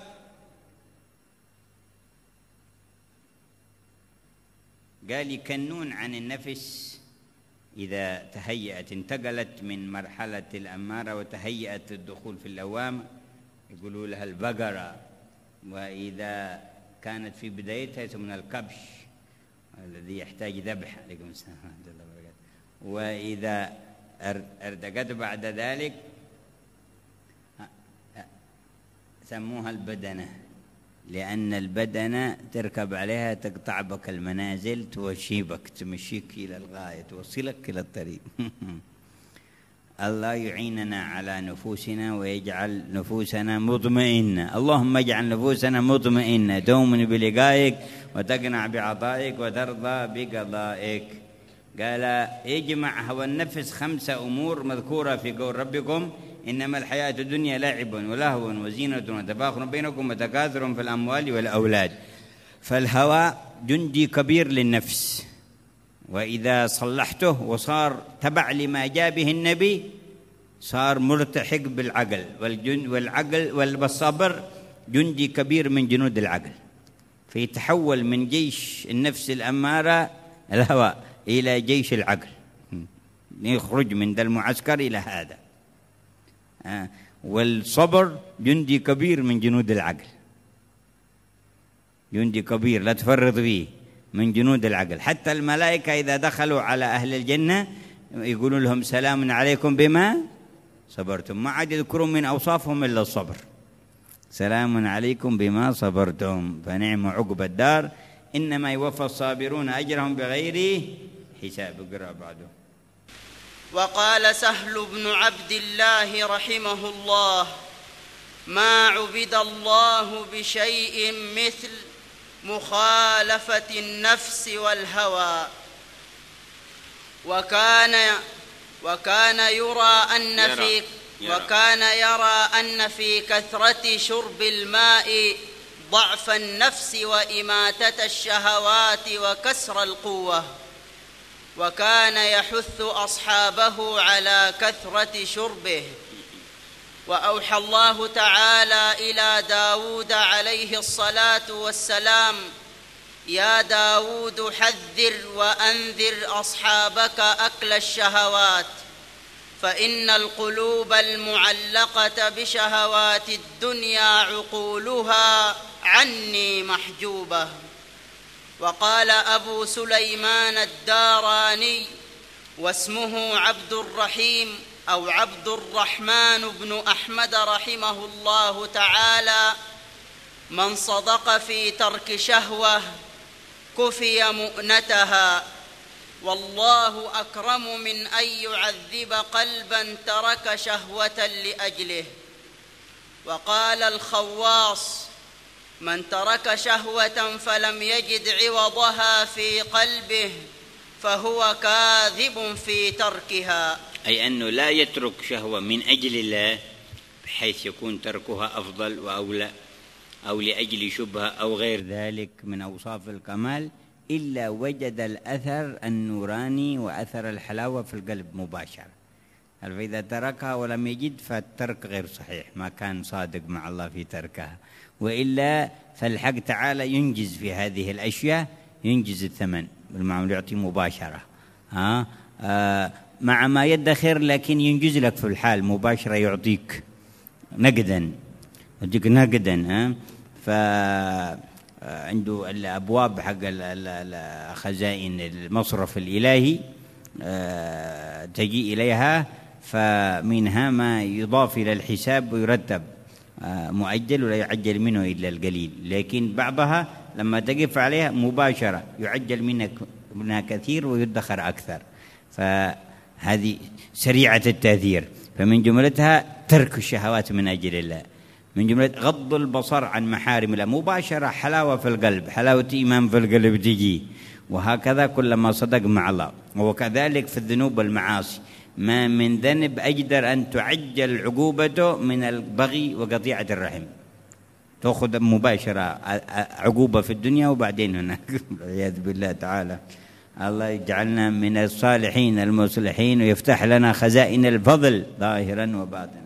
قال يكنون عن النفس إذا تهيأت، انتقلت من مرحلة الأمارة وتهيأت الدخول في اللوامة، يقولوا لها البقرة. وإذا كانت في بدايتها يسمونها الكبش الذي يحتاج ذبح. عليكم السلام ورحمة الله وبركاته. وإذا ارتقت بعد ذلك سموها البدنة، لأن البدنة تركب عليها تقطع بك المنازل، توشيبك، تمشيك إلى الغاية، توصلك إلى الطريق. الله يعيننا على نفوسنا ويجعل نفوسنا مطمئنة. اللهم اجعل نفوسنا مطمئنة تؤمن بلقائك وتقنع بعطائك وترضى بقضائك. قال يجمع هوى النفس 5 أمور مذكورة في قول ربكم إنما الحياة الدنيا لعب ولهو وزينة وتفاخر بينكم وتكاثر في الأموال والأولاد. فالهوى جندي كبير للنفس، وإذا صلحته وصار تبع لما جاء به النبي صار ملتحق بالعقل، والعقل والصبر جندي كبير من جنود العقل، فيتحول من جيش النفس الأمارة الهوى إلى جيش العقل، يخرج من ذا المعسكر إلى هذا. والصبر جندي كبير من جنود العقل، جندي كبير لا تفرط فيه من جنود العقل. حتى الملائكة إذا دخلوا على أهل الجنة يقولون لهم سلام عليكم بما صبرتم، ما عاد يذكرون من أوصافهم إلا الصبر. سلام عليكم بما صبرتم فنعم عقب الدار إنما يوفى الصابرون أجرهم بغير حساب. اقرأ بعده. وقال سهل بن عبد الله رحمه الله: ما عبد الله بشيء مثل مخالفة النفس والهوى. وكان يرى أن في كثرة شرب الماء ضعف النفس وإماتة الشهوات وكسر القوة، وكان يحث أصحابه على كثرة شربه. وأوحى الله تعالى إلى داود عليه الصلاة والسلام: يا داود حذر وأنذر أصحابك أكل الشهوات، فإن القلوب المعلقة بشهوات الدنيا عقولها عني محجوبة. وقال أبو سليمان الداراني واسمه عبد الرحيم أو عبد الرحمن بن أحمد رحمه الله تعالى: من صدق في ترك شهوة كفي مؤنتها، والله أكرم من أن يعذب قلبا ترك شهوة لأجله. وقال الخواص: من ترك شهوة فلم يجد عوضها في قلبه فهو كاذب في تركها، أي أنه لا يترك شهوة من أجل الله بحيث يكون تركها أفضل وأولى، أو لأجل شبهة أو غير ذلك من أوصاف الكمال، إلا وجد الأثر النوراني وأثر الحلاوة في القلب مباشرة. فإذا تركها ولم يجد فالترك غير صحيح، ما كان صادق مع الله في تركها، وإلا فالحق تعالى ينجز في هذه الأشياء، ينجز الثمن بالمعامل، يعطي مباشرة مع ما يدخر، لكن ينجز لك في الحال مباشرة، يعطيك نقدا، يعطيك نقدا. عنده الأبواب حق خزائن المصرف الإلهي تجي إليها، فمنها ما يضاف إلى الحساب ويرتب مؤجل ولا يعجل منه إلا القليل، لكن بعضها لما تقف عليها مباشرة يعجل منها كثير ويدخر أكثر، فهذه سريعة التأثير. فمن جملتها ترك الشهوات من أجل الله، من جملة غض البصر عن محارم الله، مباشرة حلاوة في القلب، حلاوة إيمان في القلب تجي، وهكذا كلما صدق مع الله. وكذلك في الذنوب والمعاصي، ما من ذنب أجدر أن تعجل عقوبته من البغي وقطيعة الرحم، تأخذ مباشرة عقوبة في الدنيا وبعدين هناك والعياذ بالله تعالى. الله يجعلنا من الصالحين المصلحين ويفتح لنا خزائن الفضل ظاهرا وباطنا.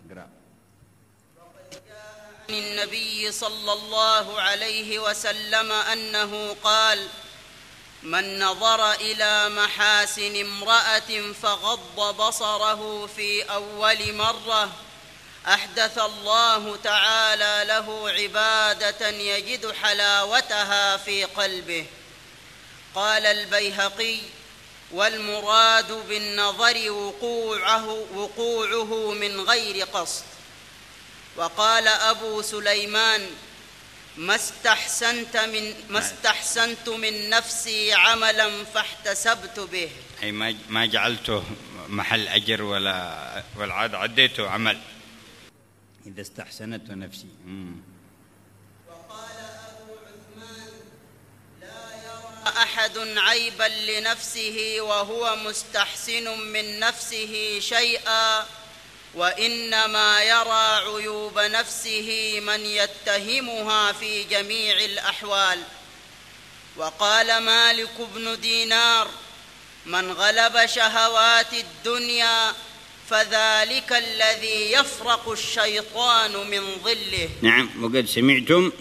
عن النبي صلى الله عليه وسلم أنه قال: من نظر إلى محاسن امرأة فغض بصره في أول مرة أحدث الله تعالى له عبادة يجد حلاوتها في قلبه. قال البيهقي: والمراد بالنظر وقوعه من غير قصد. وقال أبو سليمان: ما استحسنت من نفسي عملا فاحتسبت به، أي ما جعلته محل أجر والعاد عديته عمل إذا استحسنته نفسي. وقال أبو عثمان: لا يرى أحد عيبا لنفسه وهو مستحسن من نفسه شيئا، وإنما يرى عيوب نفسه من يتهمها في جميع الأحوال. وقال مالك بن دينار: من غلب شهوات الدنيا فذلك الذي يفرق الشيطان من ظله. نعم. وقد سمعتم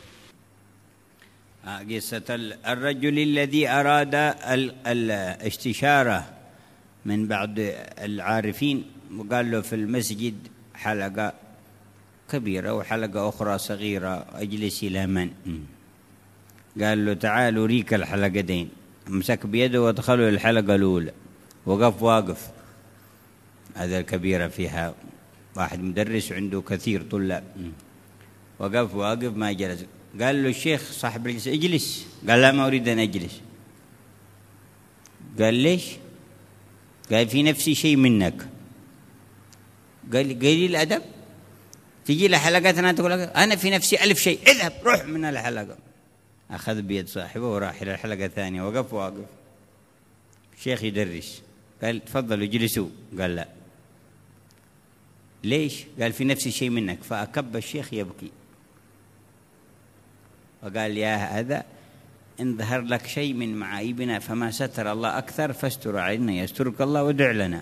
قصة الرجل الذي أراد الاستشارة من بعض العارفين، وقال له في المسجد حلقة كبيرة وحلقة أخرى صغيرة، أجلس إلى من؟ قال له: تعال أريك الحلقتين. مسك بيده وادخله الحلقة الأولى، وقف واقف. هذا الكبيرة فيها واحد مدرس عنده كثير طلاب، وقف واقف ما جلس. قال له الشيخ صاحب الجلسة: اجلس. قال: لا، ما أريد أن أجلس. قال: ليش؟ قال: في نفسي شيء منك. قال: قليل الأدب، تجي لحلقتنا تقول أنا في نفسي 1000 شيء، اذهب روح من الحلقة. أخذ بيد صاحبه وراح إلى الحلقة الثانية، وقف واقف. الشيخ يدرس. قال: تفضلوا اجلسوا. قال: لا. ليش؟ قال: في نفسي شيء منك. فأكب الشيخ يبكي وقال: يا هذا، إن ظهر لك شيء من معايبنا فما ستر الله أكثر، فاستر علينا يسترك الله ودع لنا.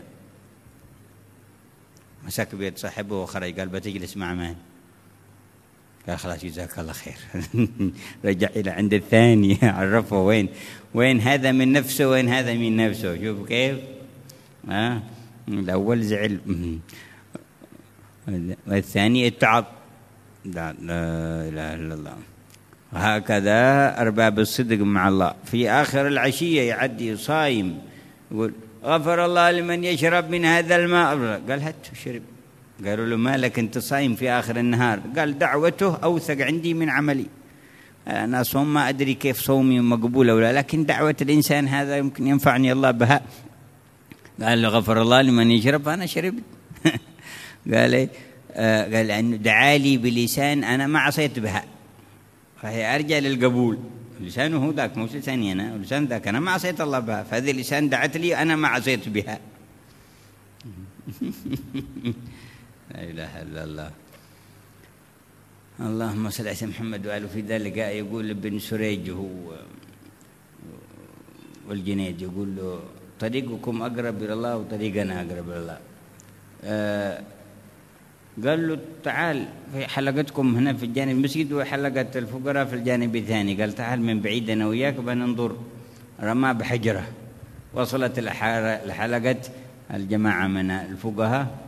مسك بيد صاحبه وخرج. قال: بتجلس مع من؟ قال: خلاص جزاك الله خير. رجع إلى عند الثاني، عرفه وين هذا من نفسه وين هذا من نفسه. شوف كيف الأول زعل والثاني اتعظ. لا إله إلا الله. وهكذا أرباب الصدق مع الله. في آخر العشية يعدي صايم يقول: غفر الله لمن يشرب من هذا الماء. قال: هات شرب. قالوا له: ما لك أنت صايم في آخر النهار؟ قال: دعوته أوثق عندي من عملي. أنا صوم ما أدري كيف صومي مقبولة ولا، لكن دعوة الإنسان هذا يمكن ينفعني الله بها. قال له: غفر الله لمن يشرب، فأنا شربت. قال أنه دعالي بلسان أنا ما عصيت بها، فهي أرجع للقبول. لسانه هو ذاك، مو لساني أنا، ولسان ذاك أنا ما عصيت الله بها، فهذه لسان دعت لي أنا ما عصيت بها. لا إله إلا الله. اللهم صل على محمد وآله. في ذلك يقول ابن سريج والجنيد، يقول له: طريقكم أقرب إلى الله وطريقنا أقرب إلى الله. قال له: تعال، في حلقتكم هنا في الجانب المسجد وحلقة الفقراء في الجانب الثاني. قال: تعال من بعيد أنا وياك بننظر. رمى بحجرة، وصلت لحلقة الجماعة من الفقهاء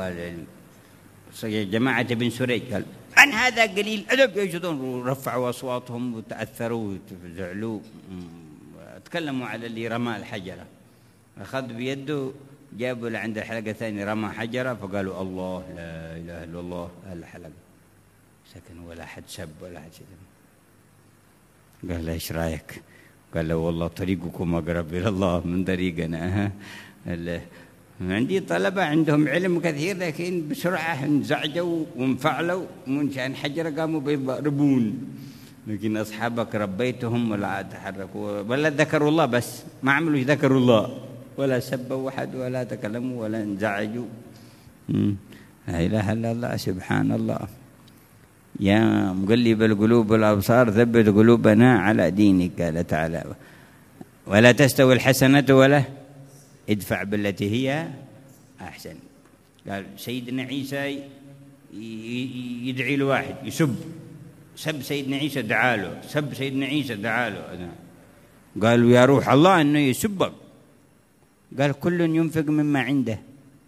جماعة ابن سريج. قال: عن هذا قليل أدب يجدون، ورفعوا أصواتهم وتأثروا وزعلوا، تكلموا على اللي رمى الحجرة. أخذ بيده جابوا لعند الحلقة الثانية، رمى حجرة، فقالوا: الله لا إله إلا الله. الحلقة سكن، ولا حد سب ولا حد شتم. قال له: إيش رأيك؟ قال له: والله طريقكم أقرب إلى الله من طريقنا. عندي طلبة عندهم علم كثير، لكن بسرعة انزعجوا وانفعلوا، ومن شأن حجرة قاموا بيضربون. لكن أصحابك ربيتهم ولا تحركوا ولا ذكروا الله، بس ما عملوا ذكروا الله، ولا سبوا أحد ولا تكلموا ولا انزعجوا. لا إله إلا الله. سبحان الله. يا مقلب القلوب والأبصار ثبت قلوبنا على دينك. قال تعالى: ولا تستوي الحسنة ولا ادفع بالتي هي أحسن. قال سيدنا عيسى يدعي لواحد، سب سيدنا عيسى دعاله، سب سيدنا عيسى دعاله. قالوا: يا روح الله أنه يسبك. قال: كل ينفق مما عنده،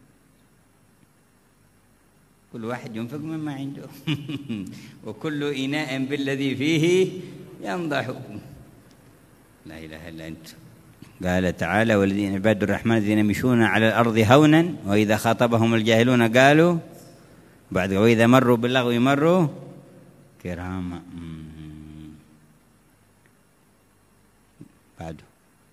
كل واحد ينفق مما عنده. وكل إناء بالذي فيه ينضح. لا إله إلا أنت. قال تعالى: والذين عباد الرحمن الذين يمشون على الأرض هونا وإذا خاطبهم الجاهلون قالوا، بعد وإذا مروا باللغو مروا كراما. بعده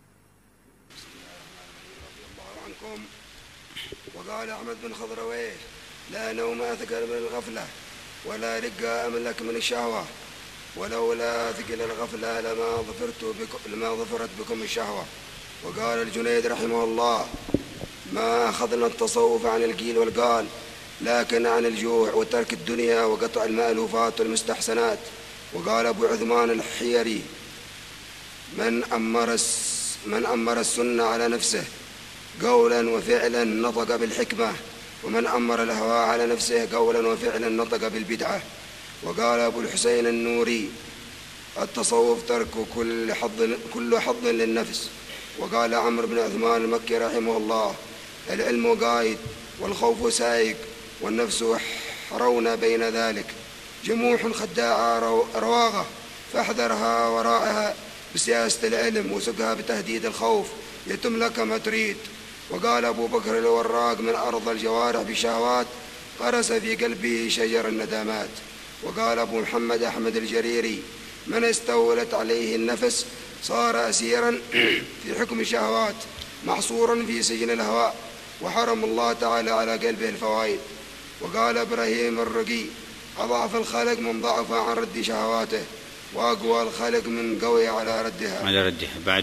وقال أحمد بن خضرويه: لا نوم أثقل من الغفلة، ولا رقى أملك من الشهوة، ولولا ثقل الغفلة لما ظفرت بكم الشهوة. وقال الجنيد رحمه الله: ما أخذنا التصوف عن القيل والقال، لكن عن الجوع وترك الدنيا وقطع المألوفات والمستحسنات. وقال أبو عثمان الحيري: من أمر السنة على نفسه قولا وفعلا نطق بالحكمة، ومن أمر الهوى على نفسه قولا وفعلا نطق بالبدعة. وقال أبو الحسين النوري: التصوف ترك كل حظ للنفس. وقال عمرو بن عثمان المكي رحمه الله: العلم قايد والخوف سائق والنفس حرون بين ذلك، جموح خداعة رواغة، فاحذرها وراعها بسياسة العلم وسقها بتهديد الخوف، يتم لك ما تريد. وقال أبو بكر الوراق: من أرض الجوارح بشهوات غرس في قلبه شجر الندامات. وقال أبو محمد أحمد الجريري: من استولت عليه النفس صار أسيرا في حكم الشهوات، محصورا في سجن الهواء، وحرم الله تعالى على قلبه الفوائد. وقال إبراهيم الرقي: أضعف الخلق من ضعف عن رد شهواته، وأقوى الخلق من قوي على ردها. بعد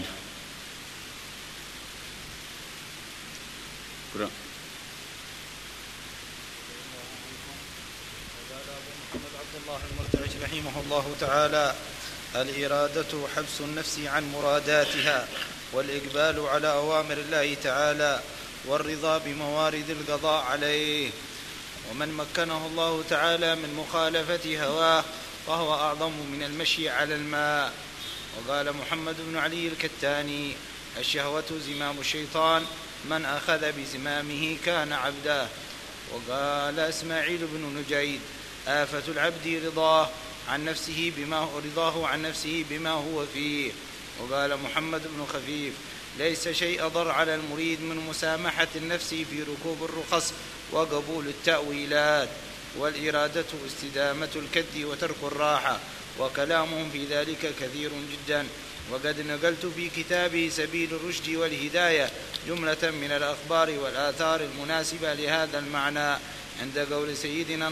الله المرتعش رحمه الله تعالى: الإرادة حبس النفس عن مراداتها، والإقبال على أوامر الله تعالى، والرضا بموارد القضاء عليه. ومن مكنه الله تعالى من مخالفة هواه فهو أعظم من المشي على الماء. وقال محمد بن علي الكتاني: الشهوة زمام الشيطان، من أخذ بزمامه كان عبده. وقال إسماعيل بن نجيد: آفة العبد رضاه عن نفسه بما هو فيه. وقال محمد بن خفيف: ليس شيء أضر على المريد من مسامحة النفس في ركوب الرخص وقبول التأويلات. والإرادة استدامة الكد وترك الراحة، وكلامهم في ذلك كثير جدا. وقد نقلت في كتابي سبيل الرشد والهداية جملة من الأخبار والآثار المناسبة لهذا المعنى عند قول سيدنا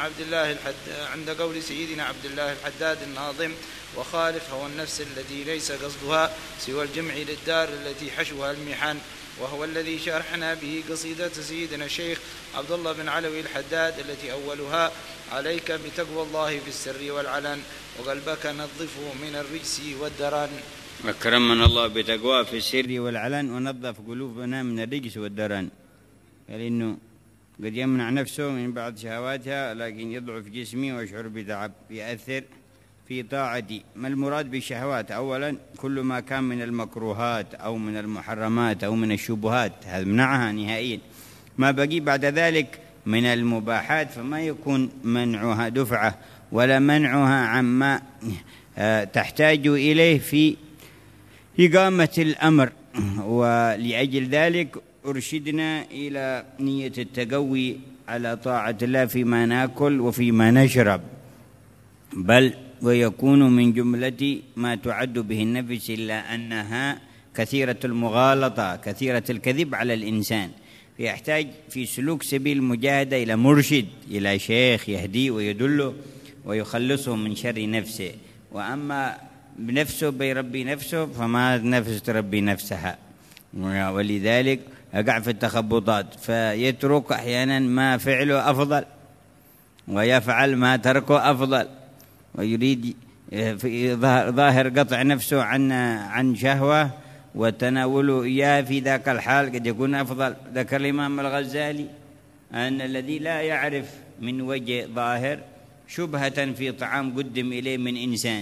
عبد الله الحداد الناظم: وخالف هوى النفس التي ليس قصدها سوى الجمع للدار التي حشوها المحن. وهو الذي شرحنا به قصيدة سيدنا الشيخ عبد الله بن علوي الحداد التي أولها: عليك بتقوى الله في السر والعلن، وقلبك نظفه من الرجس والدرن. أكرمنا الله بتقوى في السر والعلن، ونظف قلوبنا من الرجس والدرن. لأنه قد يمنع نفسه من بعض شهواتها، لكن يضعف جسمي ويشعر بتعب، يأثر في طاعتي. ما المراد بالشهوات؟ أولا كل ما كان من المكروهات أو من المحرمات أو من الشبهات، هذا منعها نهائيا. ما بقي بعد ذلك من المباحات فما يكون منعها دفعة ولا منعها عما تحتاج إليه في إقامة الأمر. ولأجل ذلك أرشدنا إلى نية التقوي على طاعة الله فيما نأكل وفيما نشرب، بل ويكون من جملة ما تعد به النفس، إلا أنها كثيرة المغالطة، كثيرة الكذب على الإنسان، فيحتاج في سلوك سبيل المجاهدة إلى مرشد، إلى شيخ يهديه ويدله ويخلصه من شر نفسه. وأما بنفسه بيربي نفسه فما نفس تربي نفسها، ولذلك يقع في التخبطات، فيترك أحيانا ما فعله أفضل ويفعل ما تركه أفضل، ويريد في ظاهر قطع نفسه عن شهوة وتناوله إياه في ذاك الحال قد يكون أفضل. ذكر الإمام الغزالي أن الذي لا يعرف من وجه ظاهر شبهة في طعام قدم إليه من إنسان،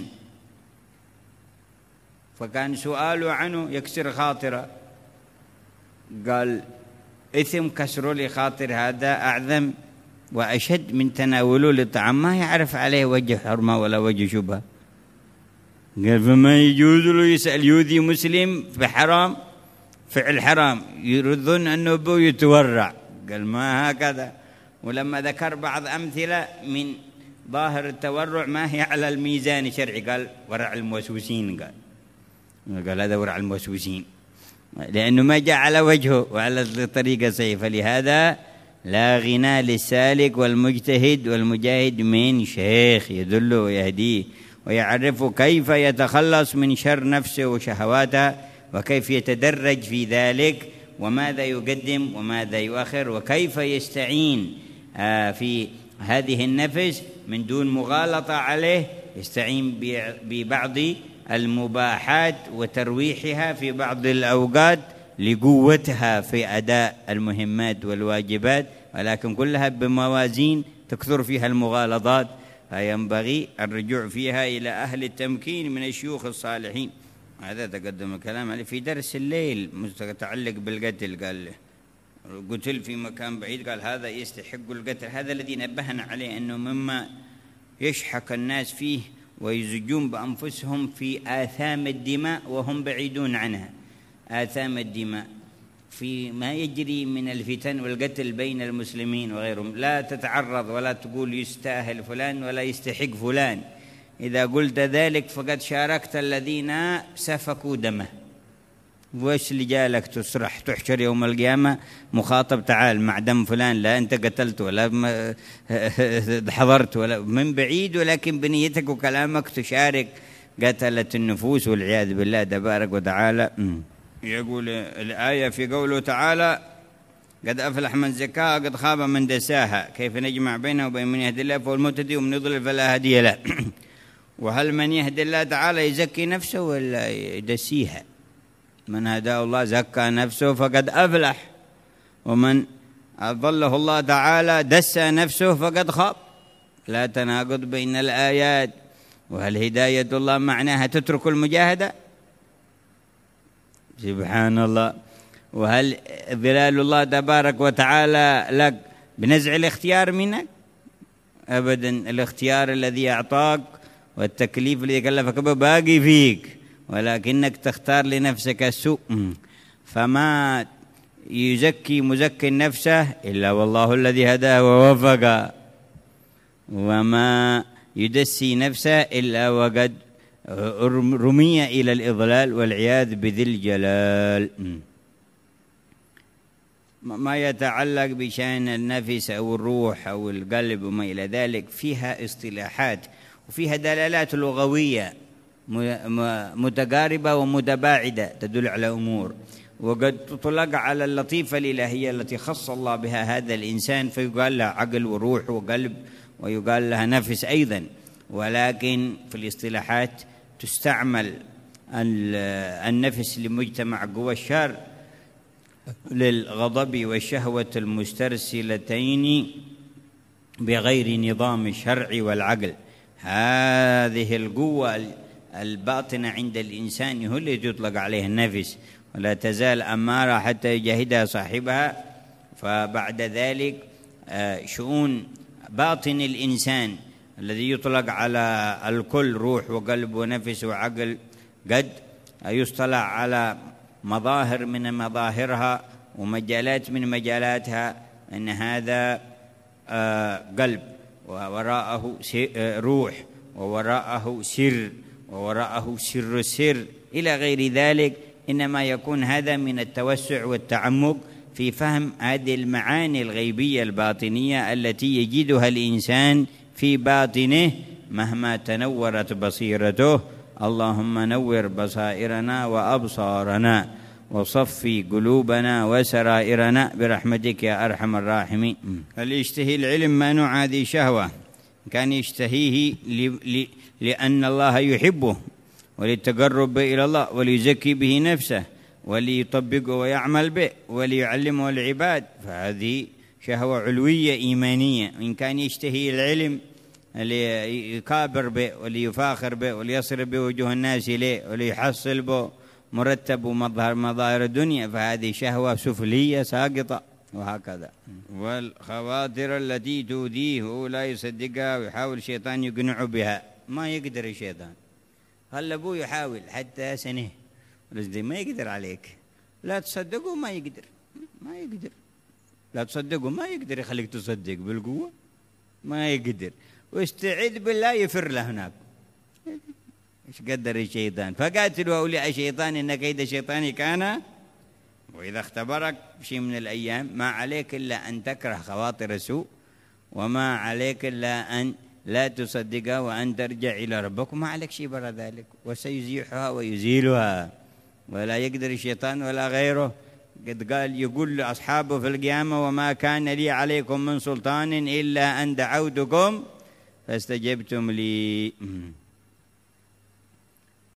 فكان سؤاله عنه يكسر خاطره، قال: إثم كسر لخاطر هذا أعظم وأشد من تناوله لطعام ما يعرف عليه وجه حرمة ولا وجه شبهة. قال: فما يجوز له يسأل يؤذي مسلم بحرام، فعل حرام، يرضون أنه أبوه يتورع. قال: ما هكذا. ولما ذكر بعض أمثلة من ظاهر التورع ما هي على الميزان الشرعي، قال: ورع الموسوسين. قال هذا ورع الموسوسين، لأنه ما جاء على وجهه وعلى الطريقة صحيحة. فلهذا لا غنى للسالك والمجتهد والمجاهد من شيخ يدله ويهديه ويعرفه كيف يتخلص من شر نفسه وشهواتها، وكيف يتدرج في ذلك، وماذا يقدم وماذا يؤخر، وكيف يستعين في هذه النفس من دون مغالطة عليه، يستعين ببعض المباحات وترويحها في بعض الأوقات لقوتها في أداء المهمات والواجبات، ولكن كلها بموازين تكثر فيها المغالطات، فينبغي الرجوع فيها إلى أهل التمكين من الشيوخ الصالحين. هذا تقدم الكلام عليه في درس الليل متعلق بالقتل. قال قتل في مكان بعيد، قال هذا يستحق القتل. هذا الذي نبهنا عليه أنه مما يشحك الناس فيه ويزجون بأنفسهم في آثام الدماء وهم بعيدون عنها. آثام الدماء في ما يجري من الفتن والقتل بين المسلمين وغيرهم، لا تتعرض ولا تقول يستاهل فلان ولا يستحق فلان. إذا قلت ذلك فقد شاركت الذين سفكوا دمه. وإيش اللي جالك تسرح تحشر يوم القيامة مخاطب تعال مع دم فلان، لا أنت قتلت ولا حضرت ولا من بعيد، ولكن بنيتك وكلامك تشارك قتلة النفوس والعياذ بالله تبارك وتعالى. يقول الآية في قوله تعالى قد أفلح من زكاها قد خاب من دساها، كيف نجمع بينه وبين من يهدي الله فهو المهتدي ومن يضلل فلا هادي له. وهل من يهدي الله تعالى يزكي نفسه ولا يدسيها؟ من هداه الله زكى نفسه فقد أفلح، ومن أضله الله تعالى دس نفسه فقد خاب. لا تناقض بين الآيات. وهل هداية الله معناها تترك المجاهدة؟ سبحان الله. وهل ظلال الله تبارك وتعالى لك بنزع الاختيار منك؟ أبدا. الاختيار الذي أعطاك والتكليف الذي كلفك به باقي فيك، ولكنك تختار لنفسك السوء. فما يزكي مزكي نفسه إلا والله الذي هداه ووفق، وما يدسي نفسه إلا وقد رمي إلى الإضلال والعياذ بذي الجلال. ما يتعلق بشأن النفس أو الروح أو القلب وما إلى ذلك فيها اصطلاحات وفيها دلالات لغوية متقاربة ومتباعدة تدل على أمور، وقد تطلق على اللطيفة الإلهية التي خص الله بها هذا الإنسان، فيقال لها عقل وروح وقلب ويقال لها نفس أيضا. ولكن في الاصطلاحات تستعمل النفس لمجتمع قوى الشر للغضب والشهوة المسترسلتين بغير نظام الشرع والعقل. هذه القوة الباطنة عند الإنسان هو التي يطلق عليها النفس، ولا تزال أمارة حتى يجاهدها صاحبها. فبعد ذلك شؤون باطن الإنسان الذي يطلق على الكل روح وقلب ونفس وعقل قد يصطلح على مظاهر من مظاهرها ومجالات من مجالاتها، أن هذا قلب ووراءه روح ووراءه سر ووراءه سر السر إلى غير ذلك. إنما يكون هذا من التوسع والتعمق في فهم هذه المعاني الغيبية الباطنية التي يجدها الإنسان في باطنه مهما تنورت بصيرته. اللهم نور بصائرنا وأبصارنا وصفي قلوبنا وسرائرنا برحمتك يا أرحم الراحمين. هل يشتهي العلم ما نوع هذه شهوة؟ كان يشتهيه لأن الله يحبه وللتقرب إلى الله وليزكي به نفسه وليطبقه ويعمل به وليعلمه العباد، فهذه شهوة علوية إيمانية. إن كان يشتهي العلم ليكابر به وليفاخر به وليصر به وجوه الناس إليه وليحصل به مرتب ومظاهر الدنيا، فهذه شهوة سفلية ساقطة. وهكذا. والخواطر التي تؤذيه لا يصدقها ويحاول الشيطان يقنعه بها. ما يقدر الشيطان، هل أبوه يحاول حتى سنه ما يقدر عليك. لا تصدقه ما يقدر، ما يقدر. لا تصدقه ما يقدر يخليك تصدق بالقوة، ما يقدر. واستعذ بالله يفر له هناك. ايش قدر الشيطان؟ فقاتلوا أولياء الشيطان إن كيد الشيطان كان. وإذا اختبرك شيء من الأيام ما عليك إلا أن تكره خواطر السوء، وما عليك إلا أن لا تصدقها وأن ترجع إلى ربك، وما عليك شيء برا ذلك، وسيزيحها ويزيلها ولا يقدر الشيطان ولا غيره. قد قال يقول لأصحابه في القيامة وما كان لي عليكم من سلطان إلا أن دعوتكم فاستجبتم لي.